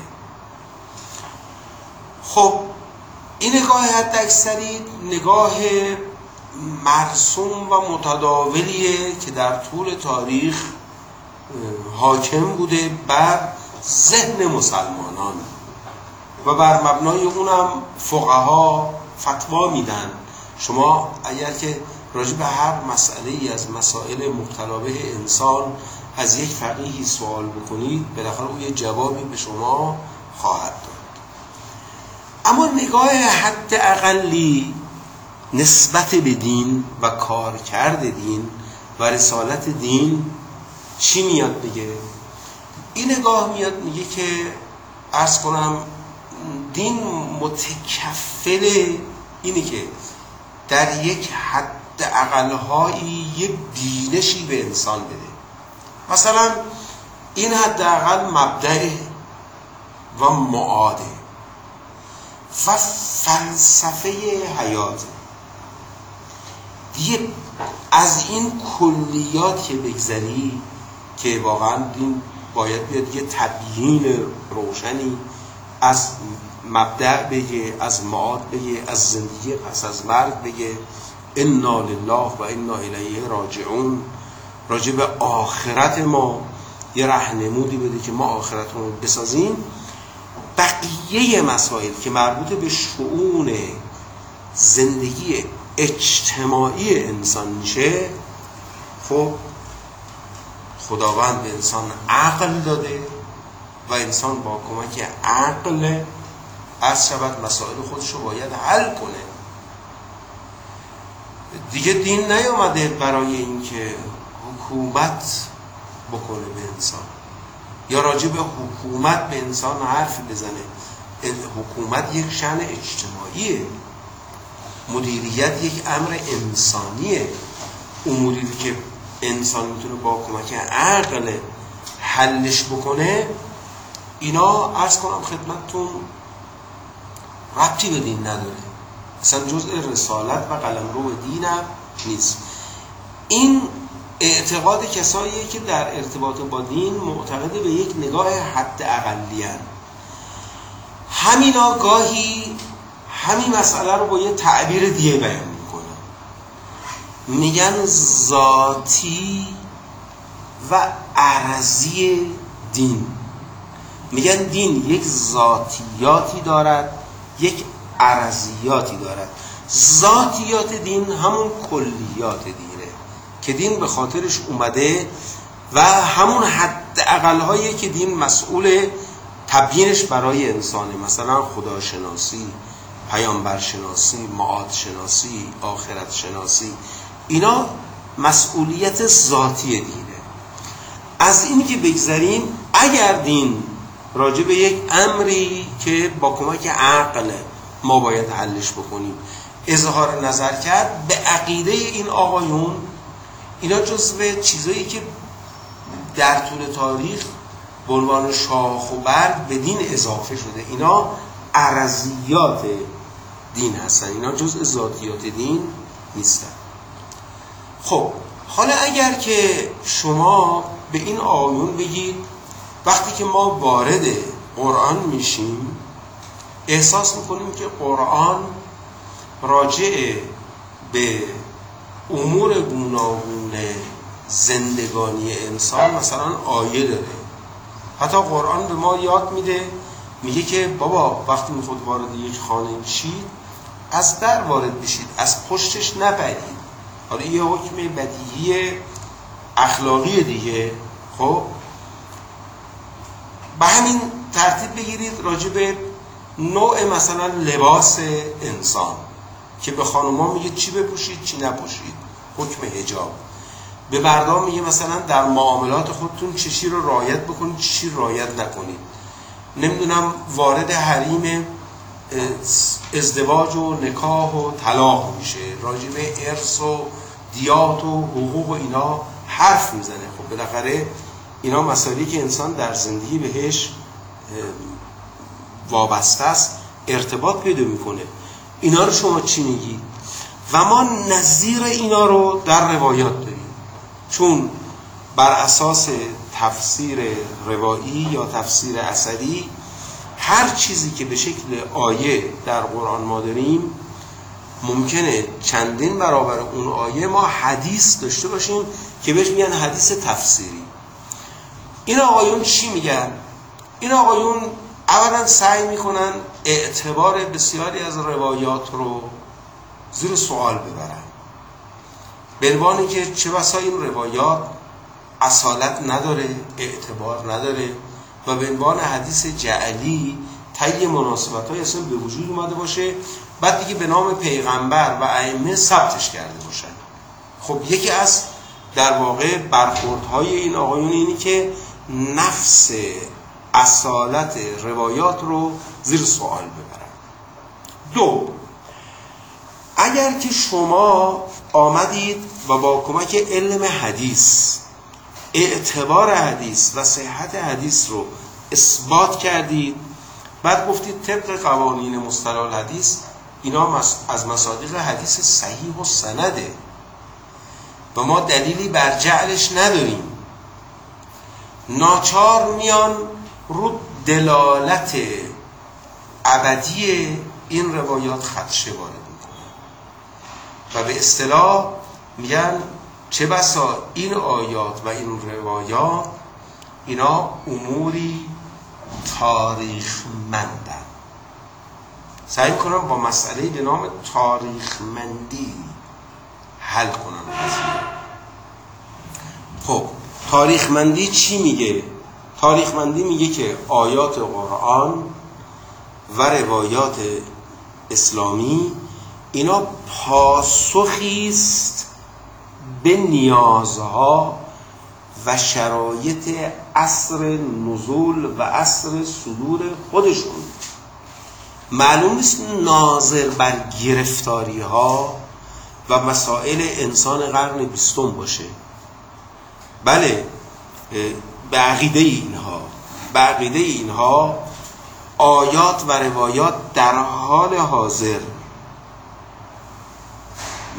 خب این نگاه حد اکثری نگاه مرسوم و متداولیه که در طول تاریخ حاکم بوده بر ذهن مسلمانان و بر مبنای اونم فقها فتوا میدن. شما اگر که راجع به هر مسئله ای از مسائل مبتلا به انسان از یک فقیهی سوال بکنید، بالاخره او یه جوابی به شما خواهد داد. اما نگاه حد اقلی نسبت به دین و کارکرد دین و رسالت دین چی میاد بگه؟ این نگاه میاد میگه که عرض کنم دین متکفل اینی که در یک حد اقلهایی یک بینشی به انسان بده. مثلا این حد اقل مبدأ و معاده و فلسفه حیاته. دیگه از این کلیات که بگذری که واقعا دین باید بیاد یه تبیین روشنی از مبدأ بگه، از معاد بگه، از زندگی پس از مرگ بگه، انا لله و انا الیه راجعون، راجع به آخرت ما یه راهنمودی بده که ما آخرتمون رو بسازیم. بقیه مسائل که مربوط به شؤون زندگی اجتماعی انسان میشه، خب خداوند به انسان عقل داده و انسان با کمک عقل از شبت مسائل خودش رو باید حل کنه. دیگه دین نیامده برای اینکه حکومت بکنه به انسان یا راجع به حکومت به انسان حرف بزنه. حکومت یک شأن اجتماعیه، مدیریت یک امر انسانیه. اموری که انسان میتونه با کمک عقل حلش بکنه، اینا عرض کنم خدمتتون ربطی به دین نداره، اصلا جزء رسالت و قلمرو دین هم نیست. این اعتقاد کساییه که در ارتباط با دین معتقد به یک نگاه حد اقلی هستند. همینا گاهی همین مسئله رو با یه تعبیر دیگه بیان میکنن، میگن ذاتی و عرضی دین. میگن دین یک ذاتیاتی دارد، یک عرضیاتی دارد. ذاتیات دین همون کلیات دینه که دین به خاطرش اومده و همون حد اقل‌هایی که دین مسئول تبیینش برای انسانه، مثلا خداشناسی، پیامبرشناسی، معاد شناسی، آخرت شناسی، اینا مسئولیت ذاتی دینه. از این که بگذریم، اگر دین راجع به یک امری که با کمک عقل ما باید حلش بکنیم اظهار نظر کرد، به عقیده این آقایون اینا جزو چیزایی که در طول تاریخ به عنوان شاخ و برگ به دین اضافه شده، اینا عرضیات دین هستن، اینا جزء ذاتیات دین نیستن. خب حالا اگر که شما به این آیون بگید وقتی که ما وارد قرآن میشیم احساس میکنیم که قرآن راجع به امور گوناگون زندگانی انسان مثلا آیه داره. حتی قرآن به ما یاد میده، میگه که بابا وقتی میخواد وارد یک خانه میشید از در وارد بشید، از پشتش نپرید. حالا یه حکم بدیهی اخلاقی دیگه. خب به همین ترتیب بگیرید راجع به نوع مثلا لباس انسان که به خانوما میگه چی بپوشید چی نپوشید، حکم حجاب. به مردم میگه مثلا در معاملات خودتون چه چی رو رعایت بکنید چه چی رعایت نکنید. نمیدونم وارد حریم ازدواج و نکاح و طلاق میشه، راجع به ارث و دیات و حقوق و اینا حرف میزنه. خب بالاخره اینا مسائلی که انسان در زندگی بهش وابسته است، ارتباط پیدا میکنه. اینا رو شما چی میگید؟ و ما نظیر اینا رو در روایات داریم، چون بر اساس تفسیر روایی یا تفسیر اثری هر چیزی که به شکل آیه در قرآن ما داریم ممکنه چندین برابر اون آیه ما حدیث داشته باشیم که بهش میگن حدیث تفسیری. این آقایون چی میگن؟ این آقایون اولا سعی میکنن اعتبار بسیاری از روایات رو زیر سوال ببرن، به عنوانی که چه بسا این روایات اصالت نداره، اعتبار نداره و به عنوان حدیث جعلی طی مناسبت‌های اصلا به وجود اومده باشه، بعد دیگه به نام پیغمبر و ائمه ثبتش کرده باشن. خب یکی از در واقع برخوردهای این آقایون اینی که نفس اصالت روایات رو زیر سوال ببرن. دو، اگر که شما آمدید و با کمک علم حدیث اعتبار حدیث و صحت حدیث رو اثبات کردید، بعد گفتید طبق قوانین مصطلح الحدیث اینا از مصادیق حدیث صحیح و سنده و ما دلیلی بر جعلش نداریم، ناچار میان رو دلالت ابدی این روایات خدشه وارد میکنن و به اصطلاح میگن چه بسا این آیات و این روایات اینا اموری تاریخمندن. سعی کنم با مسئله به نام تاریخمندی حل کنم. خب تاریخمندی چی میگه؟ تاریخمندی میگه که آیات قرآن و روایات اسلامی اینا پاسخیست به نیازها و شرایط عصر نزول و عصر صدور خودشون. معلوم نیست ناظر بر گرفتاری ها و مسائل انسان قرن بیستم باشه. بله، به عقیده اینها به عقیده اینها آیات و روایات در حال حاضر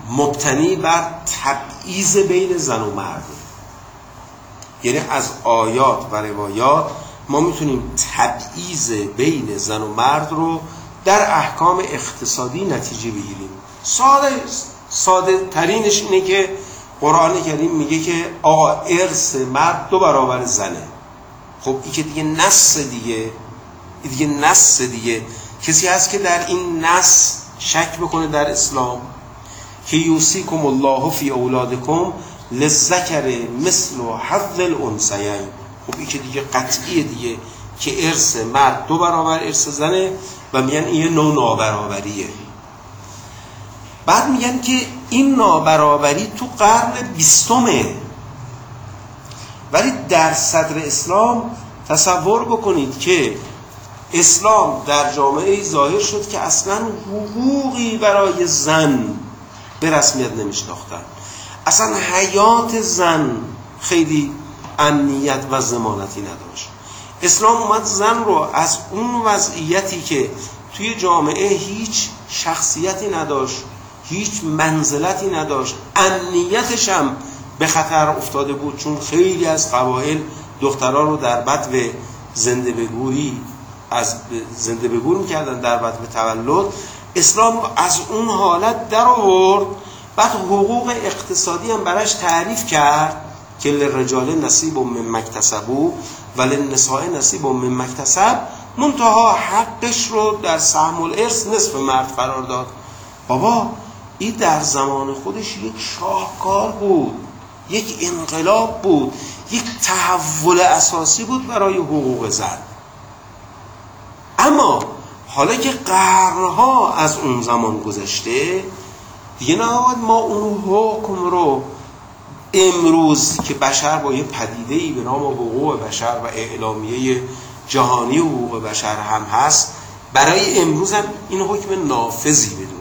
مبتنی بر تبعیض بین زن و مرد. یعنی از آیات و روایات ما میتونیم تبعیض بین زن و مرد رو در احکام اقتصادی نتیجه بگیریم. ساده ساده ترینش اینه که قرآن کریم میگه که آقا ارث مرد دو برابر زنه. خب این که دیگه نص دیگه این دیگه نص دیگه کسی هست که در این نص شک بکنه در اسلام که یوصیکم الله فی اولادکم للذکر مثل حظ الانثیین. خب این که دیگه قطعیه دیگه که ارث مرد دو برابر ارث زنه و میگن این نوع نابرابریه. بعد میگن که این نابرابری تو قرن بیستمه، ولی در صدر اسلام تصور بکنید که اسلام در جامعه ظاهر شد که اصلا حقوقی برای زن به رسمیت نمیشناختن، اصلا حیات زن خیلی امنیت و ضمانتی نداشت. اسلام اومد زن رو از اون وضعیتی که توی جامعه هیچ شخصیتی نداشت، هیچ منزلتی نداشت، امنیتش هم به خطر افتاده بود، چون خیلی از قبایل دخترها رو در بدو زنده به گوری از زنده به گور می‌کردن در بدو تولد. اسلام از اون حالت در آورد، بعد حقوق اقتصادی هم براش تعریف کرد که للرجال نصیب مما اکتسبوا و للنساء نصیب مما اکتسب، منتها حقش رو در سهم الارث نصف مرد قرار داد. بابا این در زمان خودش یک شاهکار بود، یک انقلاب بود، یک تحول اساسی بود برای حقوق زن. اما حالا که قرنها از اون زمان گذشته دیگه نباید ما اون حکم رو امروز که بشر با یه پدیده‌ای به نام حقوق بشر و اعلامیه جهانی حقوق بشر هم هست برای امروز هم این حکم نافذی بدونیم.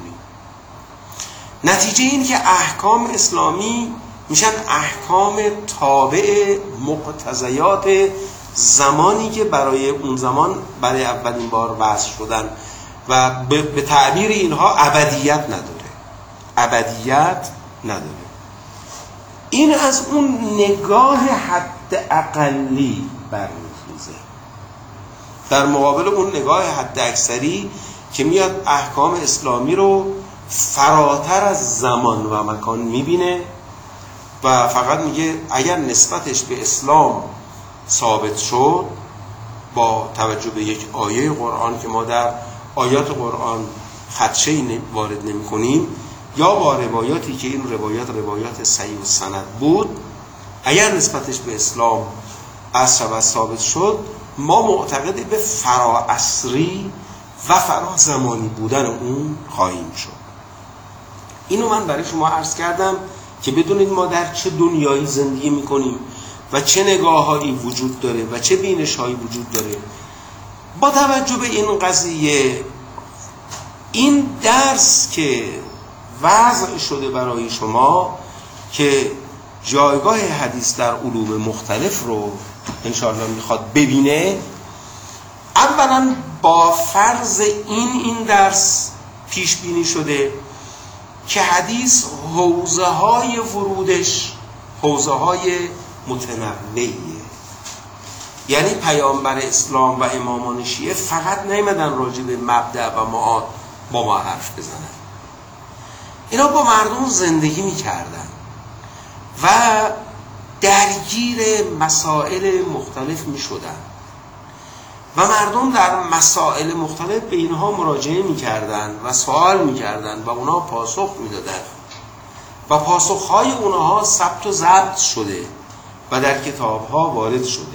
نتیجه این که احکام اسلامی میشن احکام تابع مقتضیات زمانی که برای اون زمان برای اولین بار وضع شدن و به تعبیر اینها ابدیت نداره، ابدیت نداره. این از اون نگاه حد اقلی برمیخیزه در مقابل اون نگاه حد اکثری که میاد احکام اسلامی رو فراتر از زمان و مکان میبینه و فقط میگه اگر نسبتش به اسلام ثابت شد با توجه به یک آیه قرآن که ما در آیات قرآن خدشه‌ای وارد نمی کنیم یا با روایاتی که این روایات روایات صحیح و سند بود، اگر نسبتش به اسلام اصل و ثابت شد ما معتقد به فراعصری و فرا زمانی بودن اون خواهیم شد. اینو من برای شما عرض کردم که بدونید ما در چه دنیایی زندگی میکنیم و چه نگاه‌هایی وجود داره و چه بینش‌هایی وجود داره. با توجه به این قضیه این درس که وضع شده برای شما که جایگاه حدیث در علوم مختلف رو انشاءالله میخواد ببینه، اولا با فرض این این درس پیش بینی شده که حدیث حوزه های ورودش حوزه های متنوعیه. یعنی پیامبر اسلام و امامان شیعه فقط نیامدن راجع به مبدأ و معاد با ما حرف بزنن، اینا با مردم زندگی میکردن و درگیر مسائل مختلف میشدن و مردم در مسائل مختلف به اینها مراجعه میکردن و سوال میکردن و اونها پاسخ میدادن و پاسخهای اونها ثبت و ضبط شده و در کتابها وارد شده.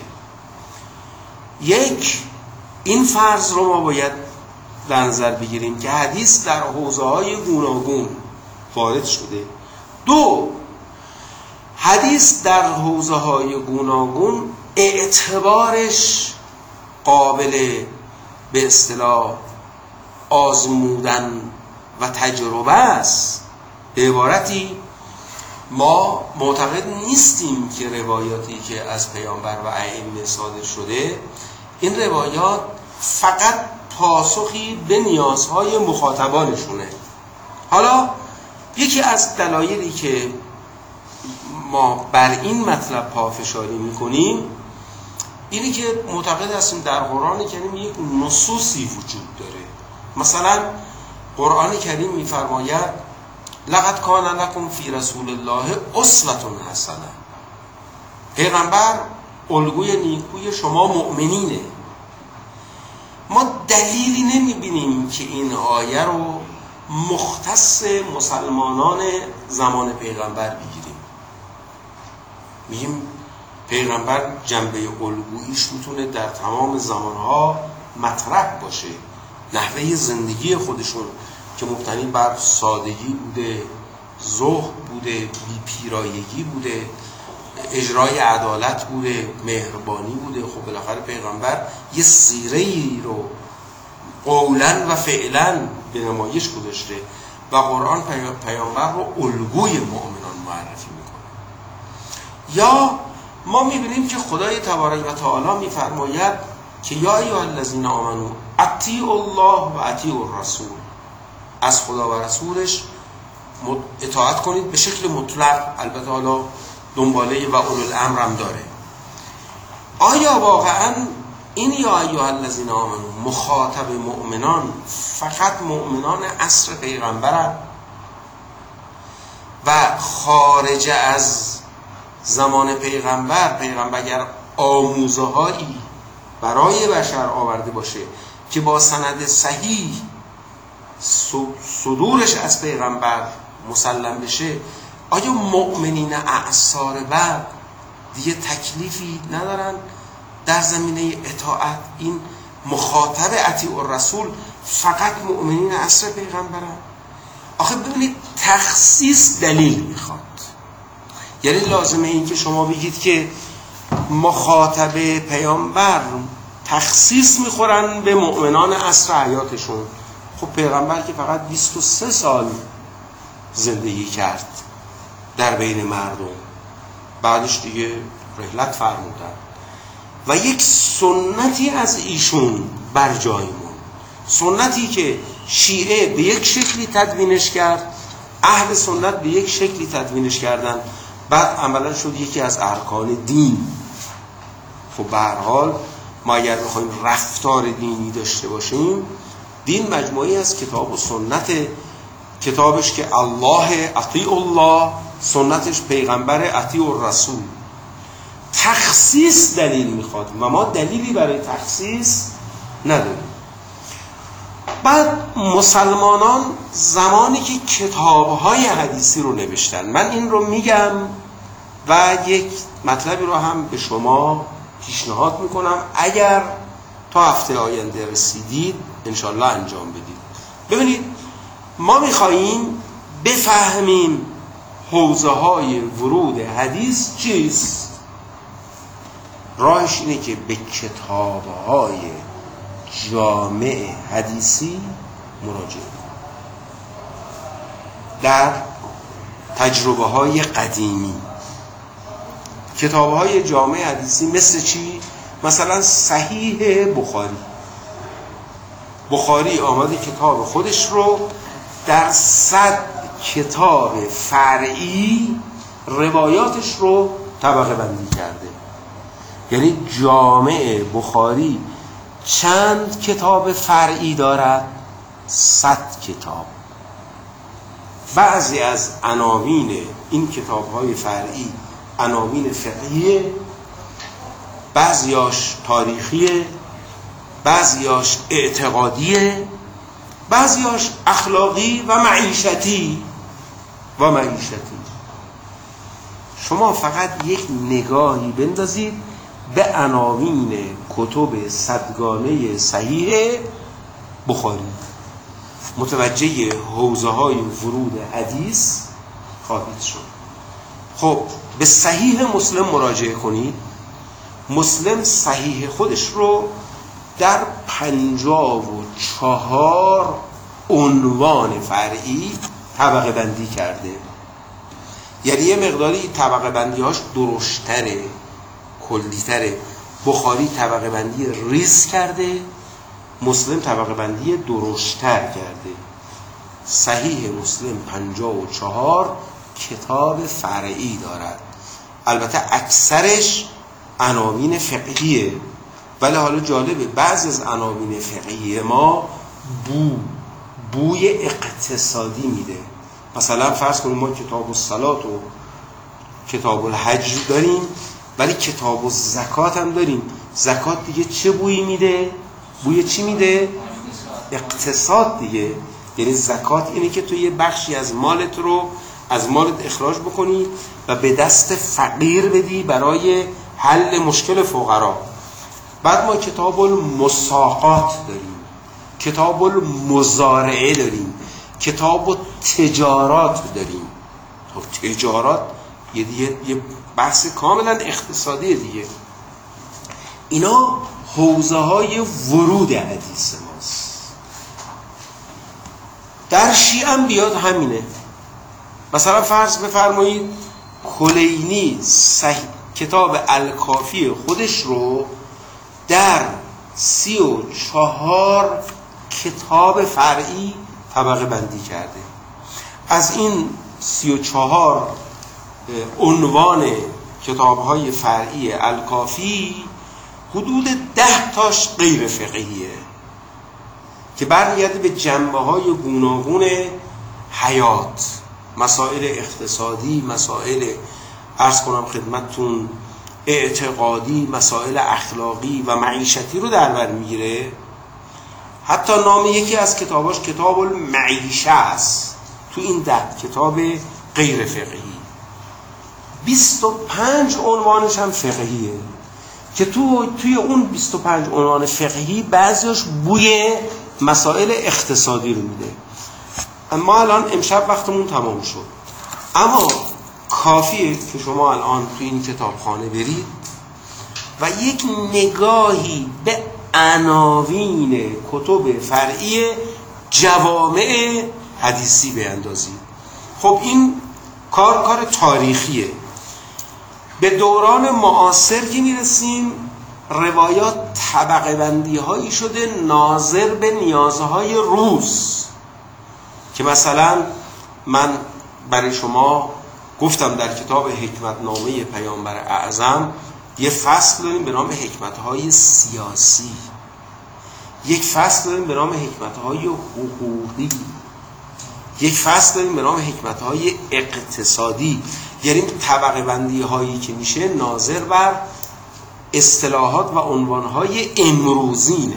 یک، این فرض رو ما باید در نظر بگیریم که حدیث در حوزه‌های گوناگون وارد شده. دو، حدیث در حوزه‌های گوناگون اعتبارش قابل به اصطلاح آزمودن و تجربه است. به عبارتی ما معتقد نیستیم که روایاتی که از پیامبر و ائمه صادر شده این روایات فقط پاسخی به نیازهای مخاطبانشونه. حالا یکی از دلایلی که ما بر این مطلب پافشاری میکنیم اینه که معتقد هستیم در قرآن کریم یک نصوصی وجود داره. مثلا قرآن کریم میفرماید لقد کان لکم فی رسول الله اسوة حسنه، پیغمبر الگوی نیکوی شما مؤمنینه. ما دلیلی نمیبینیم که این آیه رو مختص مسلمانان زمان پیغمبر بگیریم. میگیم پیغمبر جنبه الگوییش میتونه در تمام زمانها مطرح باشه. نحوه زندگی خودشون که مبتنی بر سادگی بوده، زهد بوده، بی پیرایگی بوده، اجرای عدالت بوده، مهربانی بوده. خب بالاخره پیغمبر یه سیره‌ای رو قولاً و فعلاً به نمایش گذاشته و قرآن پیامبر رو الگوی مؤمنان معرفی میکنه. یا ما میبینیم که خدای تبارک و تعالی میفرماید که یا ایها الذین آمنوا اطیعوا الله و اطیعوا الرسول، از خدا و رسولش اطاعت کنید به شکل مطلق. البته حالا دنباله و اولوالامر هم داره. آیا واقعا این یا ایها الذین آمنوا مخاطب مؤمنان فقط مؤمنان عصر پیغمبرن و خارج از زمان پیغمبر پیغمبر اگر آموزه هایی برای بشر آورده باشه که با سند صحیح صدورش از پیغمبر مسلم بشه، آیا مؤمنین اعصار بعد دیگه تکلیفی ندارن در زمینه اطاعت؟ این مخاطب اطیع الرسول فقط مؤمنین عصر پیغمبرن؟ آخه ببینید تخصیص دلیل میخواد. یعنی لازمه این که شما بگید که مخاطب پیامبر تخصیص میخورن به مؤمنان عصر حیاتشون. خب پیغمبر که فقط بیست و سه سال زندگی کرد در بین مردم، بعدش دیگه رحلت فرمودن و یک سنتی از ایشون بر جای موند، سنتی که شیعه به یک شکلی تدوینش کرد، اهل سنت به یک شکلی تدوینش کردن، بعد عملا شد یکی از ارکان دین. خب به هر حال ما اگر بخوایم رفتار دینی داشته باشیم، دین مجموعی از کتاب و سنت، کتابش که الله اطیع الله، سنتش پیغمبر اطیع الرسول. تخصیص دلیل میخواد و ما دلیلی برای تخصیص نداریم. بعد مسلمانان زمانی که کتاب‌های حدیثی رو نوشتن، من این رو میگم و یک مطلبی رو هم به شما پیشنهاد میکنم اگر تا هفته آینده رسیدید انشالله انجام بدید. ببینید ما میخواییم بفهمیم حوزه های ورود حدیث چیست. راهش اینه که به کتاب های جامع حدیثی مراجعه کنیم. در تجربه های قدیمی کتاب های جامع حدیثی مثل چی؟ مثلا صحیح بخاری. بخاری آمده کتاب خودش رو در صد کتاب فرعی روایاتش رو طبقه بندی کرده. یعنی جامع بخاری چند کتاب فرعی دارد؟ صد کتاب. بعضی از عناوین این کتاب‌های فرعی عناوین فقهیه، بعضیاش تاریخیه، بعضیاش اعتقادیه، بعضیاش اخلاقی و معیشتی و معیشتی. شما فقط یک نگاهی بندازید به عناوین کتب صدگانه صحیح بخاری، متوجه حوزه های ورود حدیث خواهید شد. خب به صحیح مسلم مراجعه کنید. مسلم صحیح خودش رو در پنجاه و چهار عنوان فرعی طبقه بندی کرده. یعنی یه مقداری طبقه بندی هاش درشتره، کلیتره. بخاری طبقه بندی ریز کرده، مسلم طبقه بندی درشتر کرده. صحیح مسلم پنجاه و چهار کتاب فرعی دارد. البته اکثرش عناوین فقهیه، ولی حالا جالبه بعضی از عناوین فقهی ما بو بوی اقتصادی میده. مثلا فرض کنیم ما کتاب الصلات و کتاب الحج داریم، ولی کتاب الزکات هم داریم. زکات دیگه چه بویی میده؟ بوی چی میده؟ اقتصاد دیگه. یعنی زکات اینه که تو یه بخشی از مالت رو از مالت اخراج بکنی و به دست فقیر بدی برای حل مشکل فقرا. بعد ما کتاب المساقات داریم، کتاب المزارعه داریم، کتاب تجارات داریم. تجارات یه دیگه یه بحث کاملا اقتصادی دیگه. اینا حوزه های ورود حدیث ماست. در شیعه هم بیاد همینه. مثلا فرض بفرمایید کلینی صحیح کتاب الکافی خودش رو در سی و چهار کتاب فرعی طبقه بندی کرده. از این سی و چهار عنوان کتاب‌های فرعی الکافی حدود ده تاش غیر فقهیه که برمیگرده به جنبه‌های گوناگون حیات، مسائل اقتصادی، مسائل عرض کنم خدمتتون اعتقادی، مسائل اخلاقی و معیشتی رو در بر میگیره. حتی نام یکی از کتاباش کتاب المعیشه است. تو این ده کتاب غیر فقهی بیست و پنج عنوانش هم فقهیه که تو توی اون بیست و پنج عنوان فقهی بعضیش بوی مسائل اقتصادی رو میده. ما الان امشب وقتمون تمام شد، اما کافیه که شما الان تو این کتابخانه برید و یک نگاهی به عناوین کتب فرعی جوامع حدیثی بیندازید. خب این کار کار تاریخیه. به دوران معاصر که میرسیم روایات طبقه بندی هایی شده ناظر به نیازهای روز، که مثلا من برای شما گفتم در کتاب حکمت نامه پیامبر اعظم یه فصل داریم به نام حکمت های سیاسی، یک فصل داریم به نام حکمت های حقوقی، یک فصل داریم به نام حکمت های اقتصادی. یعنی طبقه بندی هایی که میشه ناظر بر اصطلاحات و عنوان های امروزینه.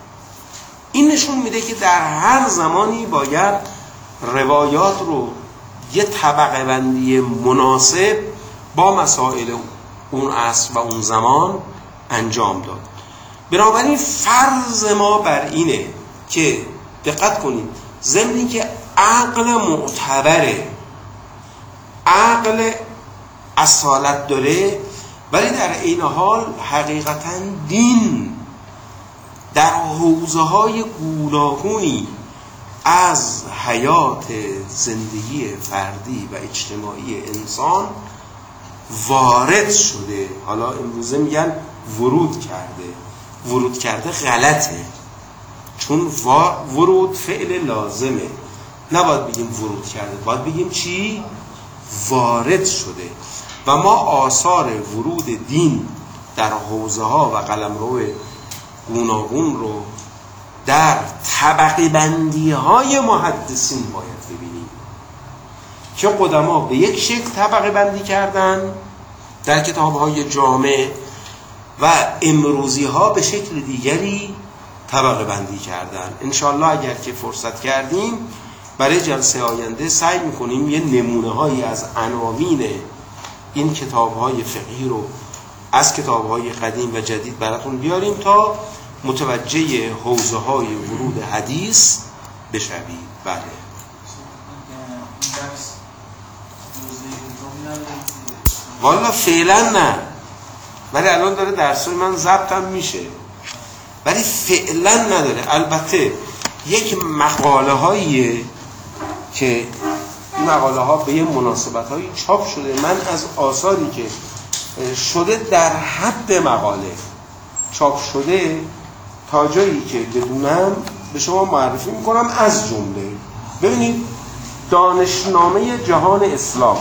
این نشون میده که در هر زمانی باید روایات رو یه طبقه بندی مناسب با مسائل اون عصر و اون زمان انجام داد. بنابراین فرض ما بر اینه که دقت کنید، ضمن اینکه عقل معتبره، عقل اصالت داره، ولی در این حال حقیقتا دین در حوزه‌های گوناگونی از حیات زندگی فردی و اجتماعی انسان وارد شده. حالا امروزه میگن ورود کرده. ورود کرده غلطه، چون ورود فعل لازمه. نباید بگیم ورود کرده، باید بگیم چی؟ وارد شده. و ما آثار ورود دین در حوزه ها و قلمرو گوناگون رو در طبقه بندی های محدثین باید ببینیم که قدما به یک شکل طبقه بندی کردن در کتاب های جامع و امروزی ها به شکل دیگری طبقه بندی کردن. انشالله اگر که فرصت کردیم برای جلسه آینده سعی میکنیم یه نمونه هایی از عناوین این کتاب های فقهی رو از کتاب های قدیم و جدید براتون بیاریم تا متوجه حوزه های ورود حدیث بشوید. بله. والا فعلا نه، ولی الان داره درسای من ضبطم میشه، ولی فعلا نداره. البته یک مقاله هاییه که این مقاله ها به یه مناسبت هایی چاپ شده. من از آثاری که شده در حد مقاله چاپ شده تا جایی که بدونم به شما معرفی میکنم. از جمله ببینید دانشنامه جهان اسلام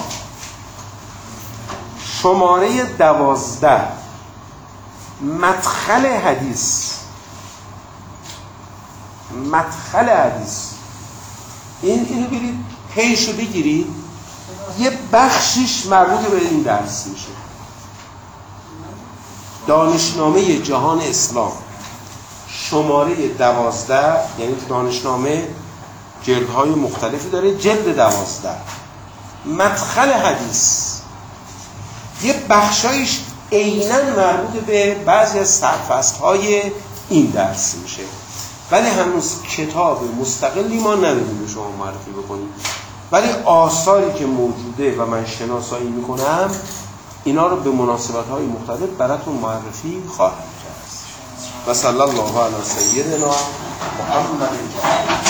شماره دوازده مدخل حدیث مدخل حدیث این اینو برید پیشو بگیرید، یه بخشیش مربوط به این درس میشه. دانشنامه جهان اسلام شماره دوازده، یعنی دانشنامه جلدهای مختلفی داره، جلد دوازده مدخل حدیث یه بخشایش عیناً مربوط به بعضی از سرفصل‌های این درس میشه، ولی هنوز کتاب مستقلی ما نداریم به شما معرفی بکنیم، ولی آثاری که موجوده و من شناسایی میکنم اینا رو به مناسبت‌های مختلف براتون معرفی خواهم کرد. و صلی الله علی سیدنا محمد.